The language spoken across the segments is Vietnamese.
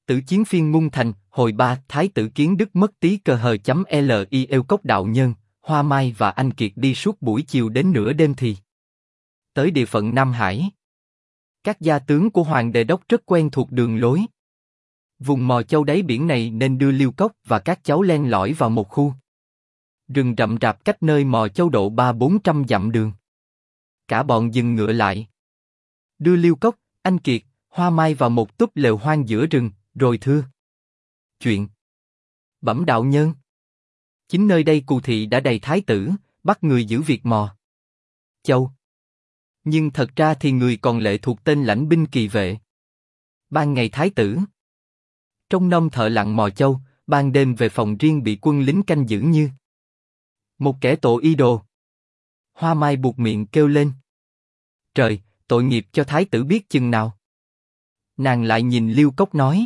Tử chiến phiên Ngung Thành, hồi 3, Thái tử Kiến Đức mất tí cờ hờ chấm li Yêu Cốc đạo nhân, Hoa Mai và Anh Kiệt đi suốt buổi chiều đến nửa đêm thì tới địa phận Nam Hải. Các gia tướng của Hoàng Đề Đốc rất quen thuộc đường lối. Vùng mò châu đáy biển này nên đưa Liêu Cốc và các cháu len lỏi vào một khu rừng rậm rạp cách nơi mò châu độ 300-400 dặm đường. Cả bọn dừng ngựa lại, đưa Liêu Cốc, Anh Kiệt, Hoa Mai vào một túp lều hoang giữa rừng, rồi thưa: chuyện bẩm đạo nhân, chính nơi đây Cù thị đã đầy thái tử, bắt người giữ việc mò châu. Nhưng thật ra thì người còn lệ thuộc tên lãnh binh kỳ vệ. Ban ngày thái tử trong nông thợ lặn mò châu, ban đêm về phòng riêng bị quân lính canh giữ như một kẻ tội y đồ. Hoa Mai buột miệng kêu lên: trời, tội nghiệp cho thái tử biết chừng nào. Nàng lại nhìn Liêu Cốc nói: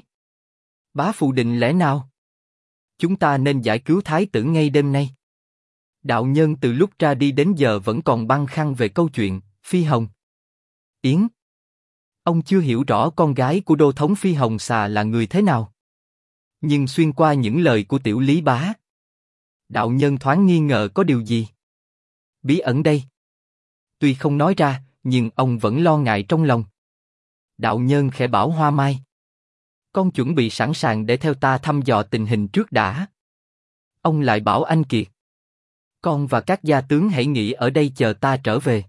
bá phụ định lẽ nào? Chúng ta nên giải cứu thái tử ngay đêm nay. Đạo nhân từ lúc ra đi đến giờ vẫn còn băn khoăn về câu chuyện Phi Hồng Yến. Ông chưa hiểu rõ con gái của đô thống Phi Hồng Xà là người thế nào. Nhưng xuyên qua những lời của tiểu Lý Bá, đạo nhân thoáng nghi ngờ có điều gì bí ẩn đây. Tuy không nói ra, nhưng ông vẫn lo ngại trong lòng. Đạo nhân khẽ bảo Hoa Mai: con chuẩn bị sẵn sàng để theo ta thăm dò tình hình trước đã. Ông lại bảo Anh Kiệt: con và các gia tướng hãy nghỉ ở đây chờ ta trở về.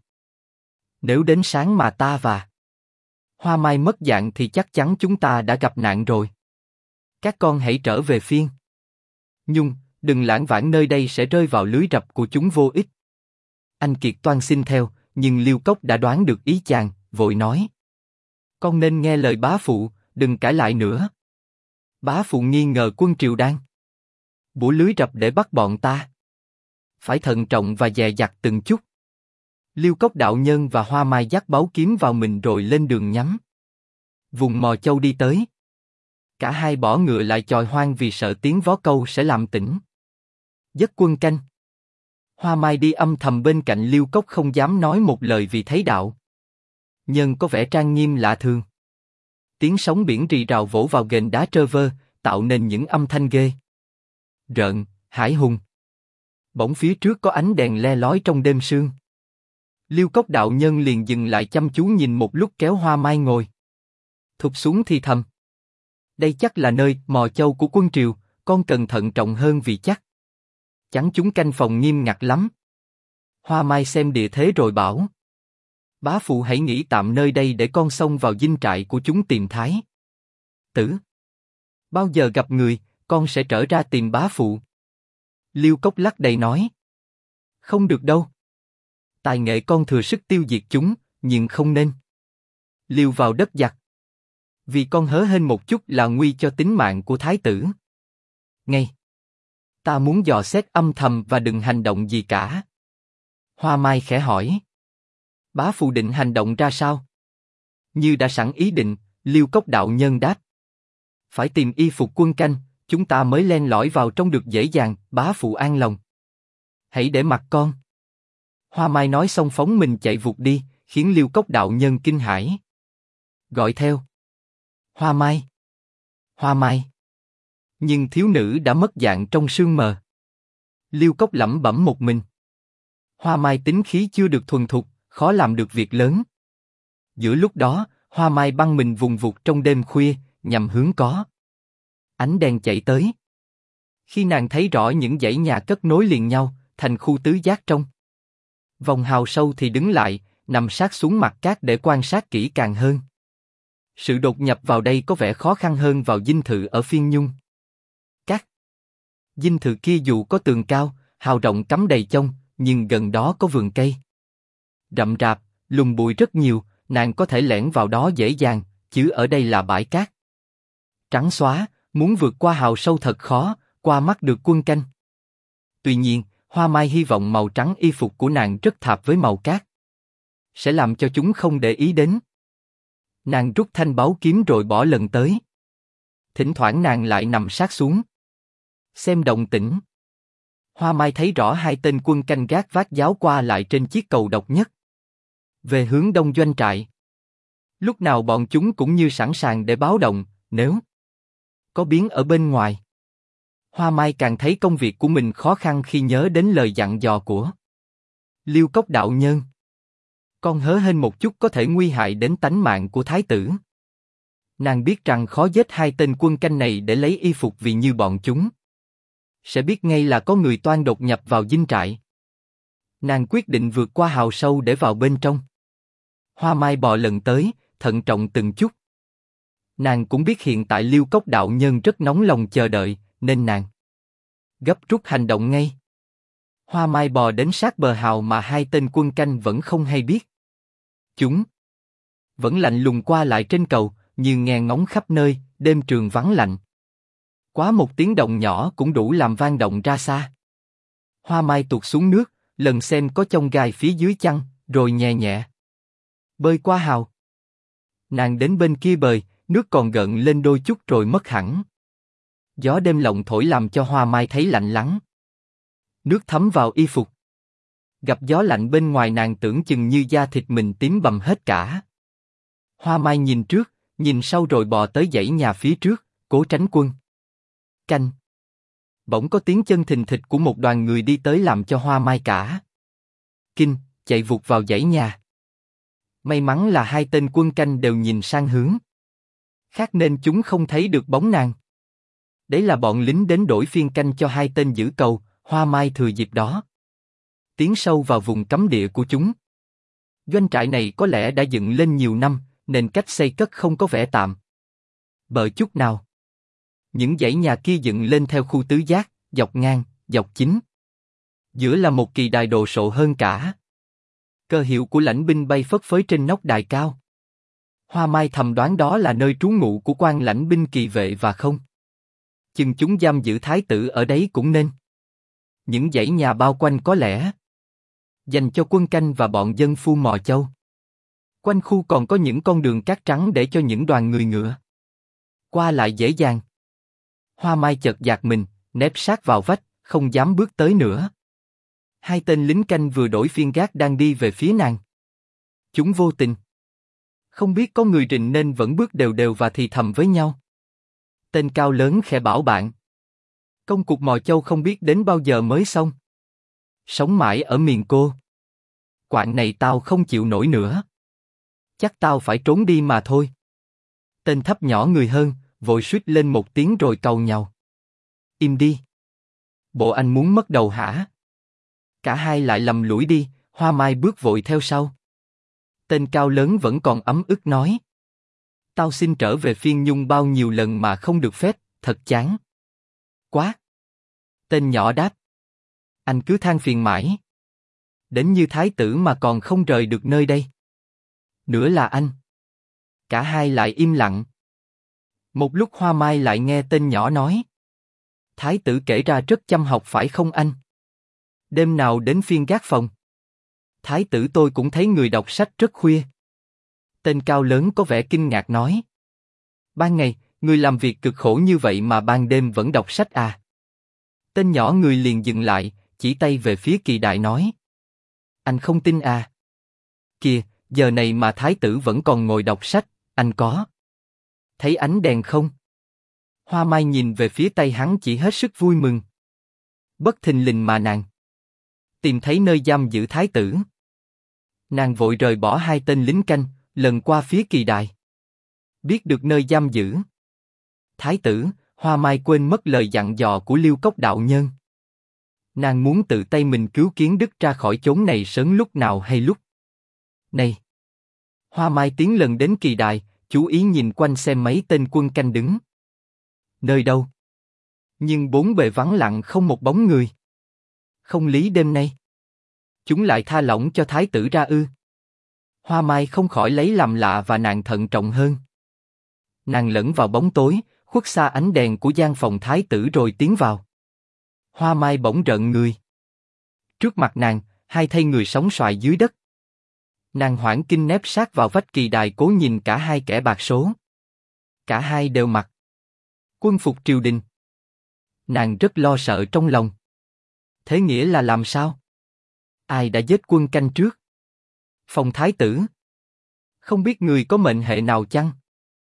Nếu đến sáng mà ta và Hoa Mai mất dạng thì chắc chắn chúng ta đã gặp nạn rồi. Các con hãy trở về phiên Nhung, đừng lãng vãng nơi đây sẽ rơi vào lưới rập của chúng vô ích. Anh Kiệt toan xin theo, nhưng Liêu Cốc đã đoán được ý chàng, vội nói: con nên nghe lời bá phụ, đừng cãi lại nữa. Bá phụ nghi ngờ quân Triều đang bủa lưới rập để bắt bọn ta. Phải thận trọng và dè dặt từng chút. Liêu Cốc đạo nhân và Hoa Mai dắt báu kiếm vào mình rồi lên đường nhắm vùng mò châu đi tới. Cả hai bỏ ngựa lại chòi hoang vì sợ tiếng vó câu sẽ làm tỉnh giấc quân canh. Hoa Mai đi âm thầm bên cạnh Liêu Cốc không dám nói một lời vì thấy đạo nhân có vẻ trang nghiêm lạ thường. Tiếng sóng biển rì rào vỗ vào ghềnh đá trơ vơ, tạo nên những âm thanh ghê rợn, hãi hùng. Bỗng phía trước có ánh đèn le lói trong đêm sương. Liêu Cốc đạo nhân liền dừng lại chăm chú nhìn một lúc, kéo Hoa Mai ngồi thụp xuống thì thầm: đây chắc là nơi mò châu của quân Triều, con cần thận trọng hơn vì chắc chắn chúng canh phòng nghiêm ngặt lắm. Hoa Mai xem địa thế rồi bảo: bá phụ hãy nghỉ tạm nơi đây để con xông vào dinh trại của chúng tìm thái tử. Bao giờ gặp người, con sẽ trở ra tìm bá phụ. Liêu Cốc lắc đầy nói: không được đâu. Tài nghệ con thừa sức tiêu diệt chúng, nhưng không nên liều vào đất giặc. Vì con hớ hênh một chút là nguy cho tính mạng của thái tử. Ngay, ta muốn dò xét âm thầm và đừng hành động gì cả. Hoa Mai khẽ hỏi: bá phụ định hành động ra sao? Như đã sẵn ý định, Liêu Cốc đạo nhân đáp: phải tìm y phục quân canh, chúng ta mới len lỏi vào trong được dễ dàng. Bá phụ an lòng, hãy để mặc con. Hoa Mai nói xong phóng mình chạy vụt đi, khiến Liêu Cốc đạo nhân kinh hãi, gọi theo: Hoa Mai, Hoa Mai. Nhưng thiếu nữ đã mất dạng trong sương mờ. Liêu Cốc lẩm bẩm một mình. Hoa Mai tính khí chưa được thuần thục, khó làm được việc lớn. Giữa lúc đó, Hoa Mai băng mình vùng vụt trong đêm khuya, nhằm hướng có ánh đèn chạy tới. Khi nàng thấy rõ những dãy nhà cất nối liền nhau, thành khu tứ giác trong vòng hào sâu thì đứng lại, nằm sát xuống mặt cát để quan sát kỹ càng hơn. Sự đột nhập vào đây có vẻ khó khăn hơn vào dinh thự ở phiên Nhung. Các dinh thự kia dù có tường cao, hào rộng cắm đầy chông, nhưng gần đó có vườn cây rậm rạp, lùm bụi rất nhiều, nàng có thể lẻn vào đó dễ dàng, chứ ở đây là bãi cát trắng xóa, muốn vượt qua hào sâu thật khó, qua mắt được quân canh. Tuy nhiên, Hoa Mai hy vọng màu trắng y phục của nàng rất thạp với màu cát, sẽ làm cho chúng không để ý đến. Nàng rút thanh báu kiếm rồi bỏ lần tới. Thỉnh thoảng nàng lại nằm sát xuống, xem động tĩnh. Hoa Mai thấy rõ hai tên quân canh gác vác giáo qua lại trên chiếc cầu độc nhất, về hướng đông doanh trại. Lúc nào bọn chúng cũng như sẵn sàng để báo động, nếu có biến ở bên ngoài. Hoa Mai càng thấy công việc của mình khó khăn khi nhớ đến lời dặn dò của Liêu Cốc đạo nhân. Con hớ hênh một chút có thể nguy hại đến tánh mạng của thái tử. Nàng biết rằng khó giết hai tên quân canh này để lấy y phục vì như bọn chúng sẽ biết ngay là có người toan đột nhập vào dinh trại. Nàng quyết định vượt qua hào sâu để vào bên trong. Hoa Mai bò lần tới, thận trọng từng chút. Nàng cũng biết hiện tại Liêu Cốc đạo nhân rất nóng lòng chờ đợi, nên nàng gấp rút hành động ngay. Hoa Mai bò đến sát bờ hào mà hai tên quân canh vẫn không hay biết. Chúng vẫn lạnh lùng qua lại trên cầu, như nghe ngóng khắp nơi, đêm trường vắng lạnh. Quá một tiếng động nhỏ cũng đủ làm vang động ra xa. Hoa Mai tuột xuống nước, lần xem có chông gai phía dưới chăng, rồi nhẹ nhẹ bơi qua hào. Nàng đến bên kia bơi, nước còn gợn lên đôi chút rồi mất hẳn. Gió đêm lộng thổi làm cho Hoa Mai thấy lạnh lắng. Nước thấm vào y phục. Gặp gió lạnh bên ngoài nàng tưởng chừng như da thịt mình tím bầm hết cả. Hoa Mai nhìn trước, nhìn sau rồi bò tới dãy nhà phía trước, cố tránh quân canh. Bỗng có tiếng chân thình thịch của một đoàn người đi tới làm cho Hoa Mai cả kinh, chạy vụt vào dãy nhà. May mắn là hai tên quân canh đều nhìn sang hướng khác nên chúng không thấy được bóng nàng. Đấy là bọn lính đến đổi phiên canh cho hai tên giữ cầu. Hoa Mai thừa dịp đó tiến sâu vào vùng cấm địa của chúng. Doanh trại này có lẽ đã dựng lên nhiều năm, nên cách xây cất không có vẻ tạm bợ chút nào. Những dãy nhà kia dựng lên theo khu tứ giác, dọc ngang, dọc chính. Giữa là một kỳ đài đồ sộ hơn cả. Cờ hiệu của lãnh binh bay phất phới trên nóc đài cao. Hoa Mai thầm đoán đó là nơi trú ngụ của quan lãnh binh kỳ vệ và không chừng chúng giam giữ thái tử ở đấy cũng nên. Những dãy nhà bao quanh có lẽ dành cho quân canh và bọn dân phu mò châu. Quanh khu còn có những con đường cát trắng để cho những đoàn người ngựa qua lại dễ dàng. Hoa Mai chợt giật mình, nép sát vào vách, không dám bước tới nữa. Hai tên lính canh vừa đổi phiên gác đang đi về phía nàng. Chúng vô tình không biết có người rình nên vẫn bước đều đều và thì thầm với nhau. Tên cao lớn khẽ bảo bạn: công cuộc mò châu không biết đến bao giờ mới xong. Sống mãi ở miền cô quạng này tao không chịu nổi nữa. Chắc tao phải trốn đi mà thôi. Tên thấp nhỏ người hơn, vội suýt lên một tiếng rồi cau nhau. Im đi. Bộ anh muốn mất đầu hả? Cả hai lại lầm lũi đi, Hoa Mai bước vội theo sau. Tên cao lớn vẫn còn ấm ức nói: tao xin trở về Phiên Nhung bao nhiêu lần mà không được phép, thật chán quá. Tên nhỏ đáp: anh cứ than phiền mãi. Đến như thái tử mà còn không rời được nơi đây. Nữa là anh. Cả hai lại im lặng. Một lúc Hoa Mai lại nghe tên nhỏ nói: thái tử kể ra rất chăm học phải không anh? Đêm nào đến phiên gác phòng? Thái tử tôi cũng thấy người đọc sách rất khuya. Tên cao lớn có vẻ kinh ngạc nói: ban ngày, người làm việc cực khổ như vậy mà ban đêm vẫn đọc sách à? Tên nhỏ người liền dừng lại, chỉ tay về phía kỳ đại nói: anh không tin à? Kìa, giờ này mà thái tử vẫn còn ngồi đọc sách, anh có thấy ánh đèn không? Hoa Mai nhìn về phía tay hắn chỉ hết sức vui mừng. Bất thình lình mà nàng tìm thấy nơi giam giữ thái tử. Nàng vội rời bỏ hai tên lính canh, lần qua phía kỳ đài. Biết được nơi giam giữ thái tử, Hoa Mai quên mất lời dặn dò của Liêu Cốc đạo nhân. Nàng muốn tự tay mình cứu Kiến Đức ra khỏi chốn này sớm lúc nào hay lúc này. Hoa Mai tiến lần đến kỳ đài, chú ý nhìn quanh xem mấy tên quân canh đứng nơi đâu. Nhưng bốn bề vắng lặng không một bóng người. Không lý đêm nay chúng lại tha lỏng cho thái tử ra ư? Hoa Mai không khỏi lấy làm lạ và nàng thận trọng hơn. Nàng lẫn vào bóng tối, khuất xa ánh đèn của gian phòng thái tử rồi tiến vào. Hoa Mai bỗng rợn người. Trước mặt nàng, hai thây người sóng xoài dưới đất. Nàng hoảng kinh nép sát vào vách kỳ đài cố nhìn cả hai kẻ bạc số. Cả hai đều mặc quân phục triều đình. Nàng rất lo sợ trong lòng. Thế nghĩa là làm sao? Ai đã giết quân canh trước? Phòng thái tử? Không biết người có mệnh hệ nào chăng?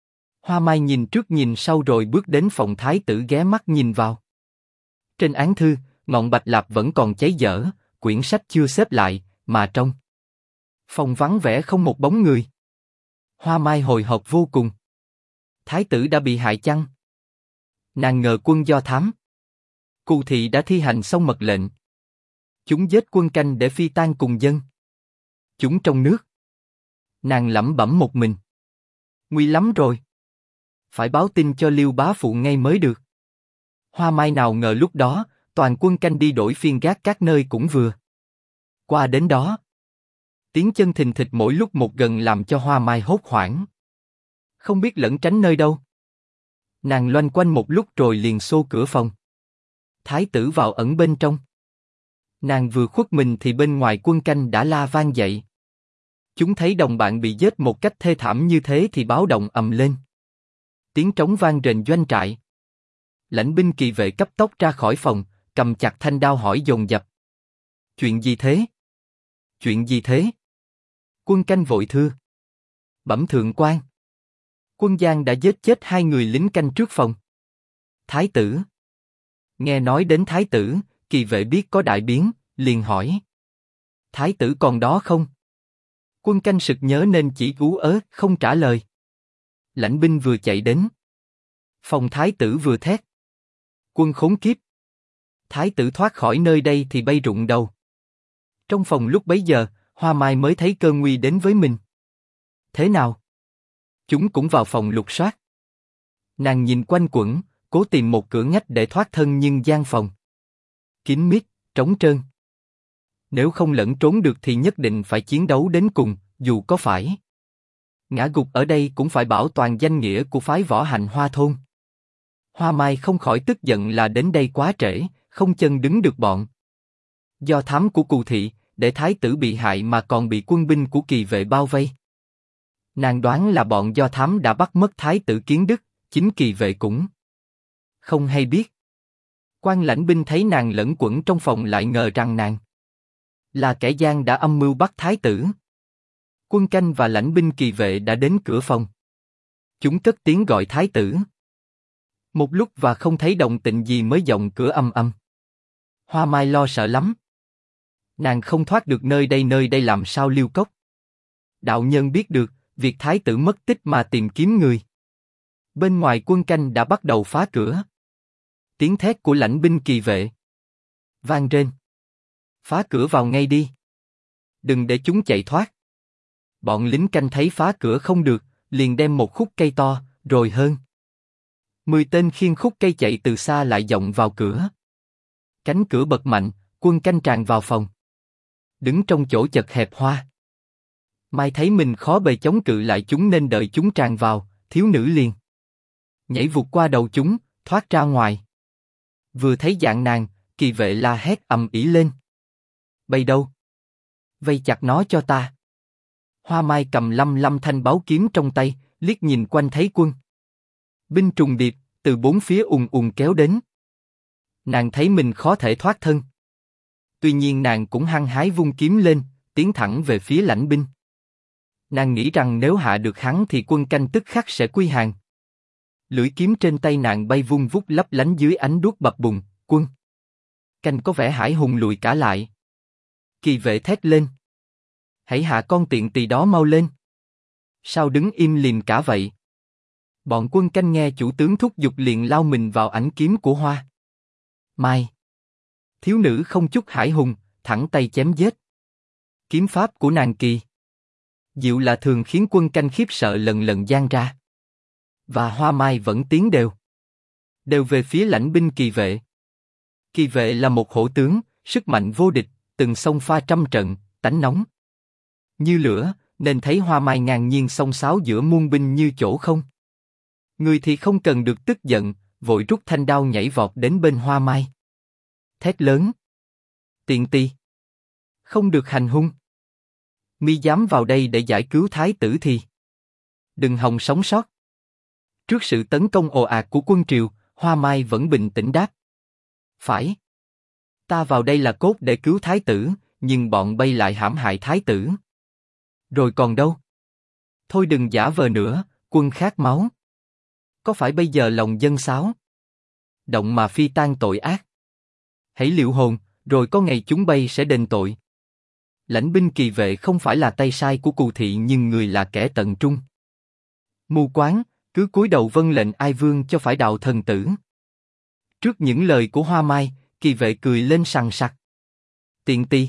Hoa Mai nhìn trước nhìn sau rồi bước đến phòng thái tử ghé mắt nhìn vào. Trên án thư, ngọn bạch lạp vẫn còn cháy dở, quyển sách chưa xếp lại, mà trong phòng vắng vẻ không một bóng người. Hoa Mai hồi hộp vô cùng. Thái tử đã bị hại chăng? Nàng ngờ quân do thám. Cù thị đã thi hành xong mật lệnh. Chúng giết quân canh để phi tang cùng dân. Chúng trong nước. Nàng lẩm bẩm một mình. Nguy lắm rồi. Phải báo tin cho Liêu bá phụ ngay mới được. Hoa Mai nào ngờ lúc đó, toàn quân canh đi đổi phiên gác các nơi cũng vừa. Qua đến đó. Tiếng chân thình thịch mỗi lúc một gần làm cho Hoa Mai hốt hoảng. Không biết lẩn tránh nơi đâu. Nàng loanh quanh một lúc rồi liền xô cửa phòng. Thái tử vào ẩn bên trong. Nàng vừa khuất mình thì bên ngoài quân canh đã la vang dậy. Chúng thấy đồng bạn bị giết một cách thê thảm như thế thì báo động ầm lên. Tiếng trống vang rền doanh trại. Lãnh binh kỳ vệ cấp tốc ra khỏi phòng, cầm chặt thanh đao hỏi dồn dập. Chuyện gì thế? Chuyện gì thế? Quân canh vội thưa. Bẩm thượng quan. Quân Giang đã giết chết 2 người lính canh trước phòng. Thái tử. Nghe nói đến thái tử, kỳ vệ biết có đại biến, liền hỏi. Thái tử còn đó không? Quân canh sực nhớ nên chỉ ú ớ, không trả lời. Lãnh binh vừa chạy đến. Phòng thái tử vừa thét. Quân khốn kiếp. Thái tử thoát khỏi nơi đây thì bay rụng đầu. Trong phòng lúc bấy giờ, Hoa Mai mới thấy cơn nguy đến với mình. Thế nào? Chúng cũng vào phòng lục soát. Nàng nhìn quanh quẩn, cố tìm một cửa ngách để thoát thân nhưng gian phòng kín mít, trống trơn. Nếu không lẫn trốn được thì nhất định phải chiến đấu đến cùng, dù có phải ngã gục ở đây cũng phải bảo toàn danh nghĩa của phái võ hành Hoa thôn. Hoa Mai không khỏi tức giận là đến đây quá trễ, không chân đứng được bọn do thám của Cù thị, để thái tử bị hại mà còn bị quân binh của kỳ vệ bao vây. Nàng đoán là bọn do thám đã bắt mất thái tử Kiến Đức, chính kỳ vệ cũng không hay biết. Quan lãnh binh thấy nàng lẫn quẩn trong phòng lại ngờ rằng nàng là kẻ gian đã âm mưu bắt thái tử. Quân canh và lãnh binh kỳ vệ đã đến cửa phòng. Chúng cất tiếng gọi thái tử. Một lúc và không thấy động tĩnh gì mới vọng cửa ầm ầm. Hoa Mai lo sợ lắm. Nàng không thoát được nơi đây làm sao Liêu Cốc. Đạo nhân biết được, việc thái tử mất tích mà tìm kiếm người. Bên ngoài quân canh đã bắt đầu phá cửa. Tiếng thét của lãnh binh kỳ vệ vang trên. Phá cửa vào ngay đi. Đừng để chúng chạy thoát. Bọn lính canh thấy phá cửa không được, liền đem một khúc cây to, rồi hơn 10 tên khiêng khúc cây chạy từ xa lại vọng vào cửa. Cánh cửa bật mạnh, quân canh tràn vào phòng. Đứng trong chỗ chật hẹp Hoa Mai thấy mình khó bề chống cự lại chúng nên đợi chúng tràn vào, thiếu nữ liền nhảy vụt qua đầu chúng, thoát ra ngoài. Vừa thấy dạng nàng, kỳ vệ la hét ầm ĩ lên. Bay đâu? Vây chặt nó cho ta. Hoa Mai cầm lăm thanh báo kiếm trong tay, liếc nhìn quanh thấy quân binh trùng điệp, từ bốn phía ùn kéo đến. Nàng thấy mình khó thể thoát thân. Tuy nhiên nàng cũng hăng hái vung kiếm lên, tiến thẳng về phía lãnh binh. Nàng nghĩ rằng nếu hạ được hắn thì quân canh tức khắc sẽ quy hàng. Lưỡi kiếm trên tay nàng bay vung vút lấp lánh dưới ánh đuốc bập bùng, quân canh có vẻ hãi hùng lùi cả lại. Kỳ vệ thét lên. Hãy hạ con tiện tỳ đó mau lên. Sao đứng im lìm cả vậy? Bọn quân canh nghe chủ tướng thúc giục liền lao mình vào ánh kiếm của Hoa Mai. Thiếu nữ không chút hãi hùng, thẳng tay chém giết. Kiếm pháp của nàng kỳ diệu là thường khiến quân canh khiếp sợ lần lần giang ra. Và Hoa Mai vẫn tiến đều về phía lãnh binh kỳ vệ. Kỳ vệ là một hổ tướng, sức mạnh vô địch, từng xông pha trăm trận, tánh nóng như lửa, nên thấy Hoa Mai ngang nhiên xông xáo giữa muôn binh như chỗ không. Người thì không cần được tức giận, vội rút thanh đao nhảy vọt đến bên Hoa Mai. Thét lớn. Tiện tỳ. Không được hành hung. Mi dám vào đây để giải cứu thái tử thì đừng hòng sống sót. Trước sự tấn công ồ ạt của quân triều, Hoa Mai vẫn bình tĩnh đáp. Phải. Ta vào đây là cốt để cứu thái tử, nhưng bọn bay lại hãm hại thái tử. Rồi còn đâu? Thôi đừng giả vờ nữa, quân khát máu. có phải bây giờ lòng dân xáo động mà phi tan tội ác? Hãy liệu hồn, rồi có ngày chúng bay sẽ đền tội. Lãnh binh kỳ vệ không phải là tay sai của Cù Thị nhưng người là kẻ tận trung. Mù quáng, cứ cúi đầu vâng lệnh ai vương cho phải đạo thần tử. Trước những lời của Hoa Mai, kỳ vệ cười lên sằng sặc. Tiện tì.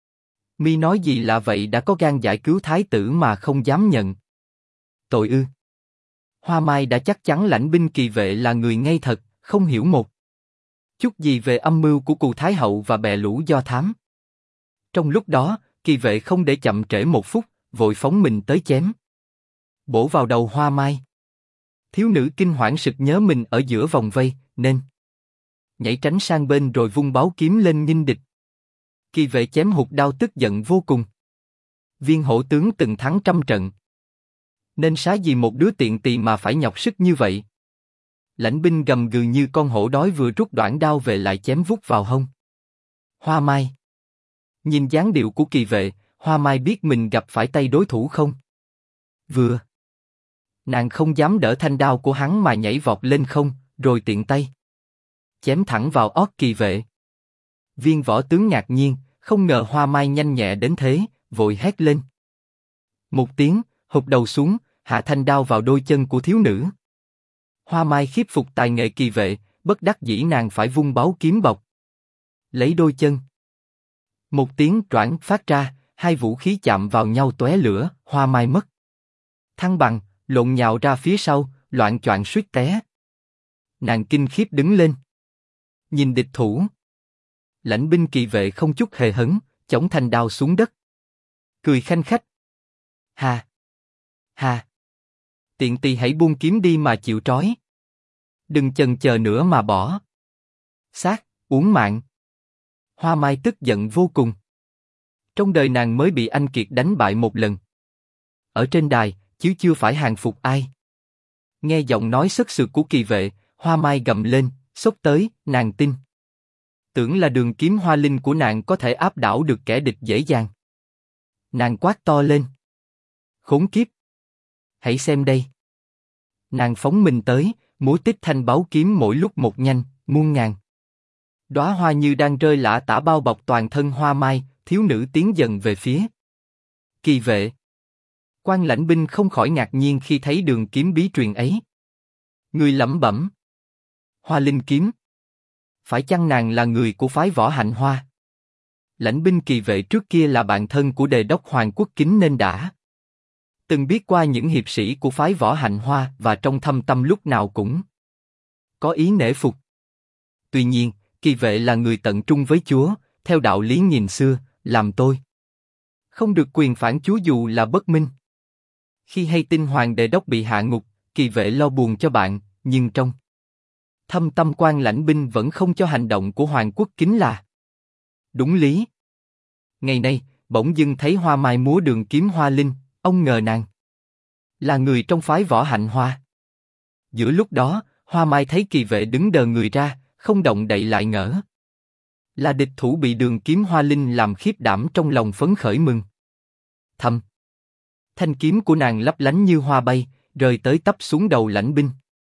Mi nói gì lạ vậy, đã có gan giải cứu thái tử mà không dám nhận. Tội ư? Hoa Mai đã chắc chắn lãnh binh kỳ vệ là người ngây thật, không hiểu một chút gì về âm mưu của Cù Thái hậu và bè lũ do thám. Trong lúc đó, kỳ vệ không để chậm trễ một phút, vội phóng mình tới chém. Bổ vào đầu Hoa Mai. Thiếu nữ kinh hoảng sực nhớ mình ở giữa vòng vây, nên nhảy tránh sang bên rồi vung báu kiếm lên nghinh địch. Kỳ vệ chém hụt đao tức giận vô cùng. Viên hổ tướng từng thắng trăm trận, nên xá gì một đứa tiện tỳ mà phải nhọc sức như vậy. Lãnh binh gầm gừ như con hổ đói vừa rút đoạn đao về lại chém vút vào hông Hoa Mai. Nhìn dáng điệu của kỳ vệ, Hoa Mai biết mình gặp phải tay đối thủ không vừa. Nàng không dám đỡ thanh đao của hắn mà nhảy vọt lên không, rồi tiện tay chém thẳng vào ót kỳ vệ. Viên võ tướng ngạc nhiên, không ngờ Hoa Mai nhanh nhẹ đến thế, vội hét lên. Một tiếng, hụt đầu xuống, hạ thanh đao vào đôi chân của thiếu nữ. Hoa Mai khiếp phục tài nghệ kỳ vệ, bất đắc dĩ nàng phải vung báu kiếm bọc lấy đôi chân. Một tiếng choảng phát ra, hai vũ khí chạm vào nhau tóe lửa, Hoa Mai mất thăng bằng, lộn nhào ra phía sau, loạng choạng suýt té. Nàng kinh khiếp đứng lên, nhìn địch thủ. Lãnh binh kỳ vệ không chút hề hấn, chống thanh đao xuống đất, cười khanh khách. Hà, hà, tiện tỳ hãy buông kiếm đi mà chịu trói. Đừng chần chờ nữa mà bỏ xác, uổng mạng. Hoa Mai tức giận vô cùng. Trong đời nàng mới bị anh Kiệt đánh bại một lần. Ở trên đài, chứ chưa phải hàng phục ai. Nghe giọng nói sất sượt của kỳ vệ, Hoa Mai gầm lên, xốc tới, nàng tin tưởng là đường kiếm hoa linh của nàng có thể áp đảo được kẻ địch dễ dàng. Nàng quát to lên. Khốn kiếp! Hãy xem đây. Nàng phóng mình tới, múa tích thanh báu kiếm mỗi lúc một nhanh, muôn ngàn đóa hoa như đang rơi lả tả bao bọc toàn thân Hoa Mai. Thiếu nữ tiến dần về phía kỳ vệ. Quan lãnh binh không khỏi ngạc nhiên khi thấy đường kiếm bí truyền ấy. Người lẩm bẩm. Hoa linh kiếm. Phải chăng nàng là người của phái Võ Hạnh Hoa? Lãnh binh kỳ vệ trước kia là bạn thân của đề đốc Hoàng Quốc Kính nên đã từng biết qua những hiệp sĩ của phái Võ Hạnh Hoa và trong thâm tâm lúc nào cũng có ý nể phục. Tuy nhiên, kỳ vệ là người tận trung với Chúa, theo đạo lý nghìn xưa, làm tôi không được quyền phản Chúa dù là bất minh. Khi hay tin Hoàng Đề đốc bị hạ ngục, kỳ vệ lo buồn cho bạn, nhưng trong thâm tâm quan lãnh binh vẫn không cho hành động của Hoàng Quốc Kính là đúng lý. Ngày nay, bỗng dưng thấy Hoa Mai múa đường kiếm hoa linh, ông ngờ nàng là người trong phái Võ Hạnh Hoa. Giữa lúc đó, Hoa Mai thấy kỳ vệ đứng đờ người ra, không động đậy lại ngỡ là địch thủ, bị đường kiếm hoa linh làm khiếp đảm, trong lòng phấn khởi mừng thầm. Thanh kiếm của nàng lấp lánh như hoa bay, rơi tới tấp xuống đầu lãnh binh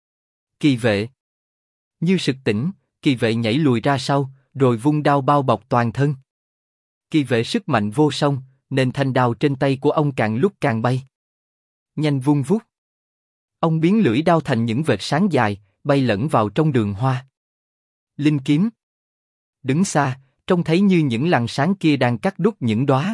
kỳ vệ. Như sực tỉnh, kỳ vệ nhảy lùi ra sau, rồi vung đao bao bọc toàn thân. Kỳ vệ sức mạnh vô song, nên thanh đao trên tay của ông càng lúc càng bay nhanh vung vút. Ông biến lưỡi đao thành những vệt sáng dài, bay lẫn vào trong đường hoa linh kiếm. Đứng xa, trông thấy như những làn sáng kia đang cắt đúc những đóa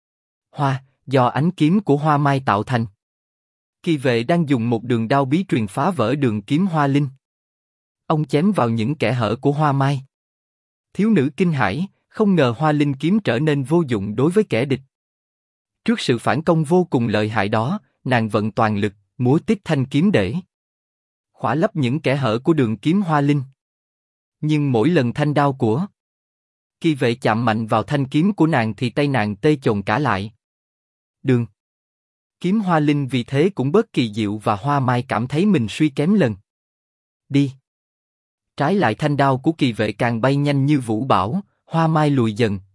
hoa do ánh kiếm của Hoa Mai tạo thành. Kỳ vệ đang dùng một đường đao bí truyền phá vỡ đường kiếm hoa linh. Ông chém vào những kẽ hở của Hoa Mai. Thiếu nữ kinh hãi, không ngờ hoa linh kiếm trở nên vô dụng đối với kẻ địch. Trước sự phản công vô cùng lợi hại đó, nàng vận toàn lực, múa tích thanh kiếm để khỏa lấp những kẽ hở của đường kiếm hoa linh. Nhưng mỗi lần thanh đao của kỳ vệ chạm mạnh vào thanh kiếm của nàng thì tay nàng tê chồn cả lại. Đường kiếm hoa linh vì thế cũng bớt kỳ diệu và Hoa Mai cảm thấy mình suy kém lần đi. Trái lại thanh đao của kỳ vệ càng bay nhanh như vũ bão, Hoa Mai lùi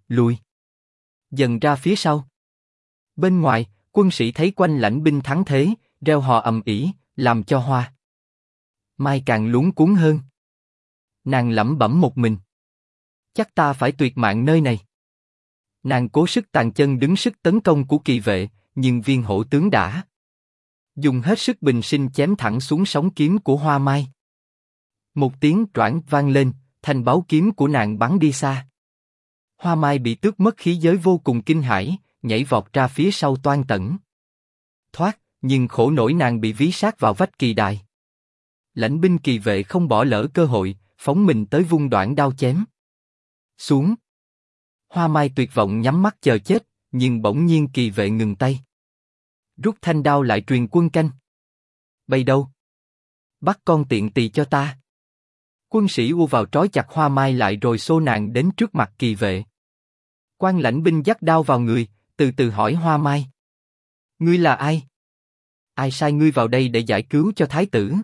dần ra phía sau. Bên ngoài, quân sĩ thấy quanh lãnh binh thắng thế, reo hò ầm ĩ, làm cho Hoa Mai càng luống cuống hơn. Nàng lẩm bẩm một mình. Chắc ta phải tuyệt mạng nơi này. Nàng cố sức tàn chân đứng sức tấn công của kỳ vệ, nhưng viên hổ tướng đã dùng hết sức bình sinh chém thẳng xuống sóng kiếm của Hoa Mai. Một tiếng choảng vang lên, thanh báu kiếm của nàng bắn đi xa. Hoa Mai bị tước mất khí giới vô cùng kinh hãi, nhảy vọt ra phía sau Toan Tẩn. Thoát, nhưng khổ nỗi nàng bị ví sát vào vách kỳ đài. Lãnh binh kỳ vệ không bỏ lỡ cơ hội, phóng mình tới vung đoạn đao chém xuống. Hoa Mai tuyệt vọng nhắm mắt chờ chết, nhưng bỗng nhiên kỳ vệ ngừng tay. Rút thanh đao lại truyền quân canh. Bay đâu? Bắt con tiện tỳ cho ta. Quân sĩ u vào trói chặt Hoa Mai lại rồi xô nàng đến trước mặt kỳ vệ. Quan lãnh binh dắt đao vào người, từ từ hỏi Hoa Mai. Ngươi là ai? Ai sai ngươi vào đây để giải cứu cho thái tử?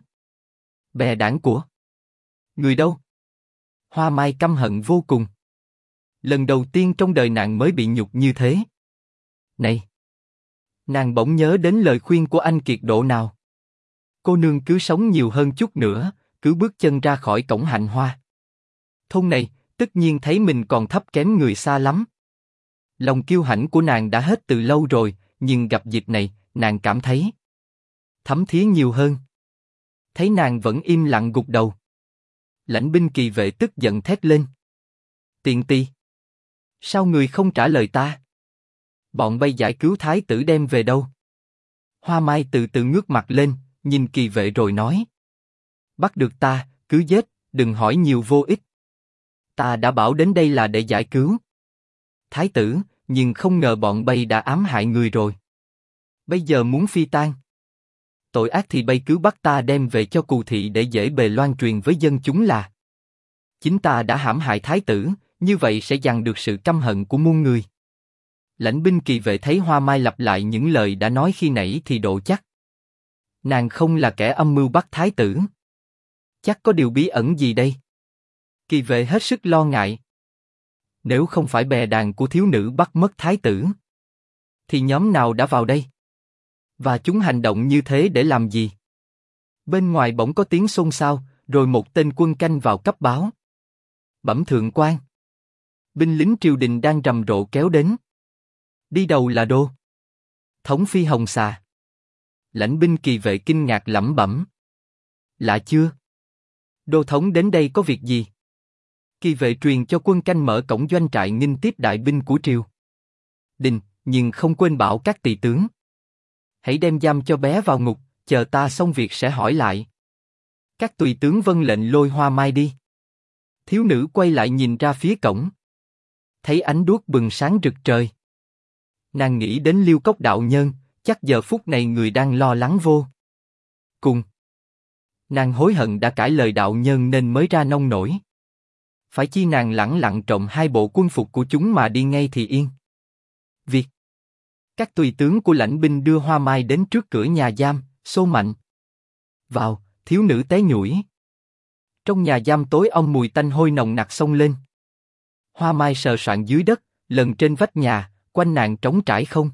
Bè đảng của người đâu? Hoa Mai căm hận vô cùng. Lần đầu tiên trong đời nàng mới bị nhục như thế. Này! Nàng bỗng nhớ đến lời khuyên của anh Kiệt Độ nào. Cô nương cứ sống nhiều hơn chút nữa, cứ bước chân ra khỏi cổng Hạnh Hoa. Thôn này, tất nhiên thấy mình còn thấp kém người xa lắm. Lòng kiêu hãnh của nàng đã hết từ lâu rồi, nhưng gặp dịp này, nàng cảm thấy thấm thía nhiều hơn. Thấy nàng vẫn im lặng gục đầu. Lãnh binh kỳ vệ tức giận thét lên. Tiện tỳ! Sao người không trả lời ta? Bọn bay giải cứu thái tử đem về đâu? Hoa Mai từ từ ngước mặt lên, nhìn kỳ vệ rồi nói. Bắt được ta, cứ giết, đừng hỏi nhiều vô ích. Ta đã bảo đến đây là để giải cứu thái tử, nhưng không ngờ bọn bay đã ám hại người rồi. Bây giờ muốn phi tang. Tội ác thì bay cứ bắt ta đem về cho Cù thị để dễ bề loan truyền với dân chúng là chính ta đã hãm hại thái tử, như vậy sẽ dằn được sự căm hận của muôn người. Lãnh binh kỳ vệ thấy Hoa Mai lặp lại những lời đã nói khi nãy thì độ chắc nàng không là kẻ âm mưu bắt thái tử. Chắc có điều bí ẩn gì đây? Kỳ vệ hết sức lo ngại. Nếu không phải bè đàn của thiếu nữ bắt mất thái tử, thì nhóm nào đã vào đây? Và chúng hành động như thế để làm gì? Bên ngoài bỗng có tiếng xôn xao, rồi một tên quân canh vào cấp báo. Bẩm thượng quan. Binh lính triều đình đang rầm rộ kéo đến. Đi đầu là Đô thống Phi Hồng Xà. Lãnh binh kỳ vệ kinh ngạc lẩm bẩm. Lạ chưa? Đô thống đến đây có việc gì? Kỳ vệ truyền cho quân canh mở cổng doanh trại nghinh tiếp đại binh của triều đình, nhưng không quên bảo các tỳ tướng. Hãy đem giam cho bé vào ngục, chờ ta xong việc sẽ hỏi lại. Các tùy tướng vâng lệnh lôi Hoa Mai đi. Thiếu nữ quay lại nhìn ra phía cổng. Thấy ánh đuốc bừng sáng rực trời. Nàng nghĩ đến Liêu Cốc đạo nhân, chắc giờ phút này người đang lo lắng vô cùng. Nàng hối hận đã cãi lời đạo nhân nên mới ra nông nổi. Phải chi nàng lẳng lặng trộm hai bộ quân phục của chúng mà đi ngay thì yên. Việc các tùy tướng của lãnh binh đưa Hoa Mai đến trước cửa nhà giam, xô mạnh vào, thiếu nữ té nhũi. Trong nhà giam tối om mùi tanh hôi nồng nặc xông lên. Hoa Mai sờ soạng dưới đất, lần trên vách nhà, quanh nàng trống trải không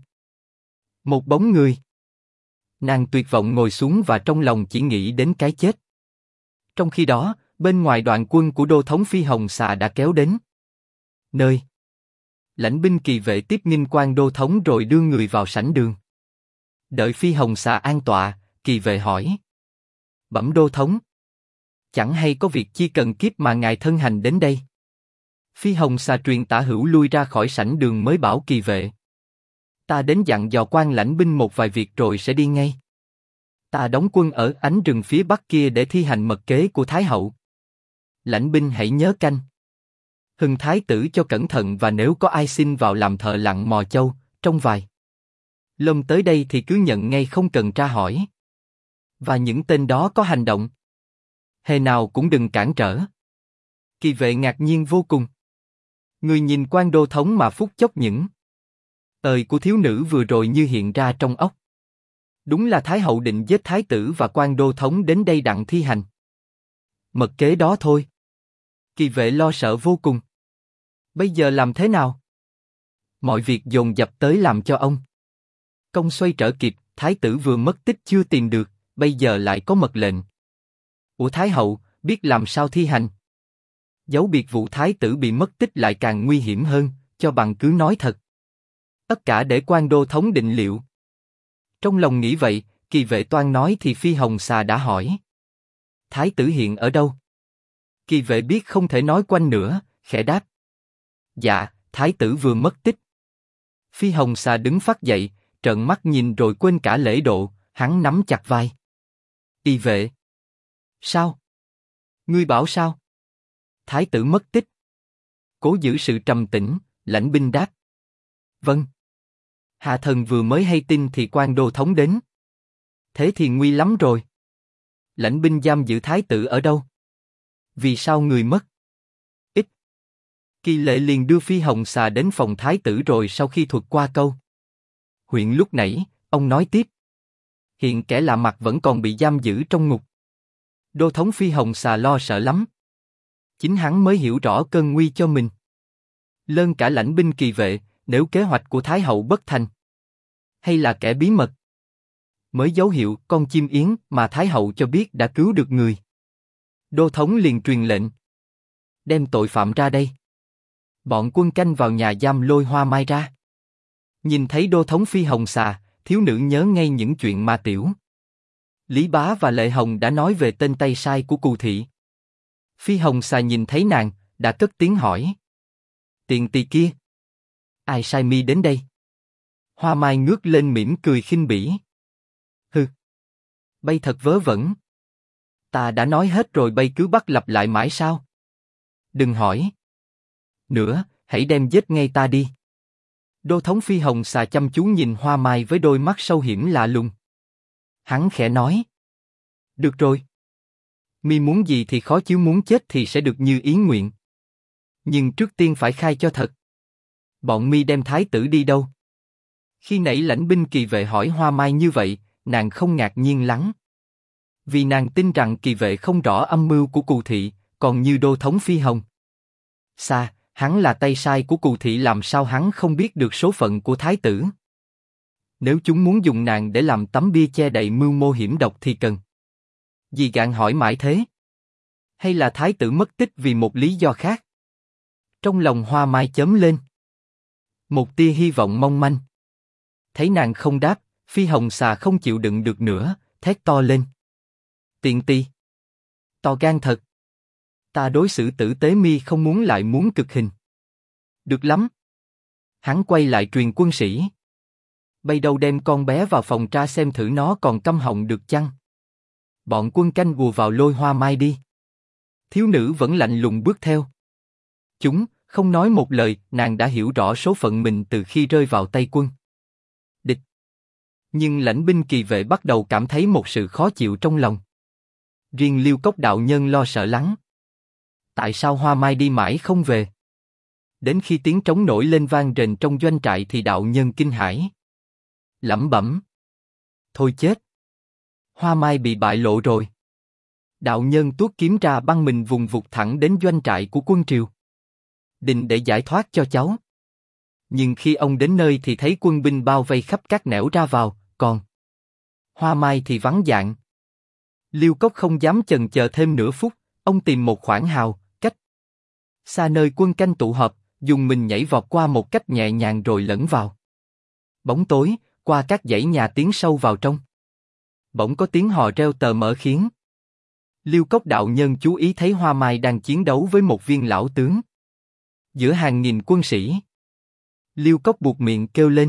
một bóng người. Nàng tuyệt vọng ngồi xuống và trong lòng chỉ nghĩ đến cái chết. Trong khi đó, bên ngoài đoàn quân của Đô thống Phi Hồng Xà đã kéo đến nơi. Lãnh binh kỳ vệ tiếp nghinh quan Đô thống rồi đưa người vào sảnh đường. Đợi Phi Hồng Xà an tọa, kỳ vệ hỏi. Bẩm Đô thống. Chẳng hay có việc chi cần kiếp mà ngài thân hành đến đây? Phi Hồng Xà truyền Tả Hữu lui ra khỏi sảnh đường mới bảo kỳ vệ. Ta đến dặn dò quan lãnh binh một vài việc rồi sẽ đi ngay. Ta đóng quân ở ánh rừng phía bắc kia để thi hành mật kế của Thái hậu. Lãnh binh hãy nhớ canh hưng thái tử cho cẩn thận, và nếu có ai xin vào làm thợ lặn mò châu, trong vài lâm tới đây thì cứ nhận ngay không cần tra hỏi. Và những tên đó có hành động hề nào cũng đừng cản trở. Kỳ vệ ngạc nhiên vô cùng. Người nhìn quan Đô thống mà phút chốc những lời của thiếu nữ vừa rồi như hiện ra trong óc. Đúng là Thái hậu định giết thái tử và quan Đô thống đến đây đặng thi hành mật kế đó thôi. Kỳ vệ lo sợ vô cùng. Bây giờ làm thế nào? Mọi việc dồn dập tới làm cho ông công xoay trở kịp. Thái tử vừa mất tích chưa tìm được, bây giờ lại có mật lệnh Ủa Thái hậu, biết làm sao thi hành? Giấu biệt vụ thái tử bị mất tích lại càng nguy hiểm hơn, cho bằng cứ nói thật. Tất cả để quan đô thống định liệu. Trong lòng nghĩ vậy, Kỳ Vệ toan nói thì Phi Hồng Xà đã hỏi. Thái tử hiện ở đâu? Kỳ Vệ biết không thể nói quanh nữa, khẽ đáp. Dạ, thái tử vừa mất tích. Phi Hồng Xà đứng phắt dậy, trợn mắt nhìn rồi quên cả lễ độ, hắn nắm chặt vai. Kỳ Vệ. Sao? Ngươi bảo sao? Thái tử mất tích. Cố giữ sự trầm tĩnh, lãnh binh đáp. Vâng. Hạ thần vừa mới hay tin thì quan đô thống đến. Thế thì nguy lắm rồi. Lãnh binh giam giữ thái tử ở đâu? Vì sao người mất? Ít. Kỳ Lệ liền đưa Phi Hồng Xà đến phòng thái tử rồi sau khi thuật qua câu huyện lúc nãy, ông nói tiếp. Hiện kẻ lạ mặt vẫn còn bị giam giữ trong ngục. Đô thống Phi Hồng Xà lo sợ lắm. Chính hắn mới hiểu rõ cơn nguy cho mình. Lơn cả lãnh binh Kỳ Vệ, nếu kế hoạch của Thái hậu bất thành, hay là kẻ bí mật, mới dấu hiệu con chim yến mà Thái hậu cho biết đã cứu được người. Đô thống liền truyền lệnh. Đem tội phạm ra đây. Bọn quân canh vào nhà giam lôi Hoa Mai ra. Nhìn thấy đô thống Phi Hồng Xà, thiếu nữ nhớ ngay những chuyện mà tiểu Lý Bá và Lệ Hồng đã nói về tên tay sai của Cù Thị. Phi Hồng Xà nhìn thấy nàng, đã cất tiếng hỏi. Tiện tỳ kia, ai sai mi đến đây? Hoa Mai ngước lên mỉm cười khinh bỉ. Hừ, bay thật vớ vẩn. Ta đã nói hết rồi, bay cứ bắt lặp lại mãi sao? Đừng hỏi nữa, hãy đem giết ngay ta đi. Đô thống Phi Hồng Xà chăm chú nhìn Hoa Mai với đôi mắt sâu hiểm lạ lùng. Hắn khẽ nói. Được rồi. Mi muốn gì thì khó chứ, muốn chết thì sẽ được như ý nguyện. Nhưng trước tiên phải khai cho thật. Bọn mi đem thái tử đi đâu? Khi nãy lãnh binh Kỳ Vệ hỏi Hoa Mai như vậy, nàng không ngạc nhiên lắm. Vì nàng tin rằng Kỳ Vệ không rõ âm mưu của Cù Thị, còn như đô thống Phi Hồng Xà, hắn là tay sai của Cù Thị, làm sao hắn không biết được số phận của thái tử? Nếu chúng muốn dùng nàng để làm tấm bia che đậy mưu mô hiểm độc thì cần gì gạn hỏi mãi thế? Hay là thái tử mất tích vì một lý do khác? Trong lòng Hoa Mai chớm lên một tia hy vọng mong manh. Thấy nàng không đáp, Phi Hồng Xà không chịu đựng được nữa, thét to lên. Tiện tỳ, to gan thật. Ta đối xử tử tế mi không muốn lại muốn cực hình. Được lắm. Hắn quay lại truyền quân sĩ. Bay đâu đem con bé vào phòng tra xem thử nó còn câm họng được chăng? Bọn quân canh ùa vào lôi Hoa Mai đi. Thiếu nữ vẫn lạnh lùng bước theo. Chúng không nói một lời, nàng đã hiểu rõ số phận mình từ khi rơi vào tay quân địch. Nhưng lãnh binh Kỳ Vệ bắt đầu cảm thấy một sự khó chịu trong lòng. Riêng Liêu Cốc đạo nhân lo sợ lắng. Tại sao Hoa Mai đi mãi không về? Đến khi tiếng trống nổi lên vang rền trong doanh trại thì đạo nhân kinh hãi. Lẩm bẩm. Thôi chết. Hoa Mai bị bại lộ rồi. Đạo nhân tuốt kiếm ra băng mình vùng vụt thẳng đến doanh trại của quân triều. Định để giải thoát cho cháu. Nhưng khi ông đến nơi thì thấy quân binh bao vây khắp các nẻo ra vào, còn Hoa Mai thì vắng dạng. Liêu Cốc không dám chần chờ thêm nửa phút, ông tìm một khoảng hào, cách xa nơi quân canh tụ họp, dùng mình nhảy vọt qua một cách nhẹ nhàng rồi lẫn vào bóng tối, qua các dãy nhà tiến sâu vào trong. Bỗng có tiếng hò reo tờ mỡ khiến Liêu Cốc đạo nhân chú ý thấy Hoa Mai đang chiến đấu với một viên lão tướng giữa hàng nghìn quân sĩ. Liêu Cốc buột miệng kêu lên.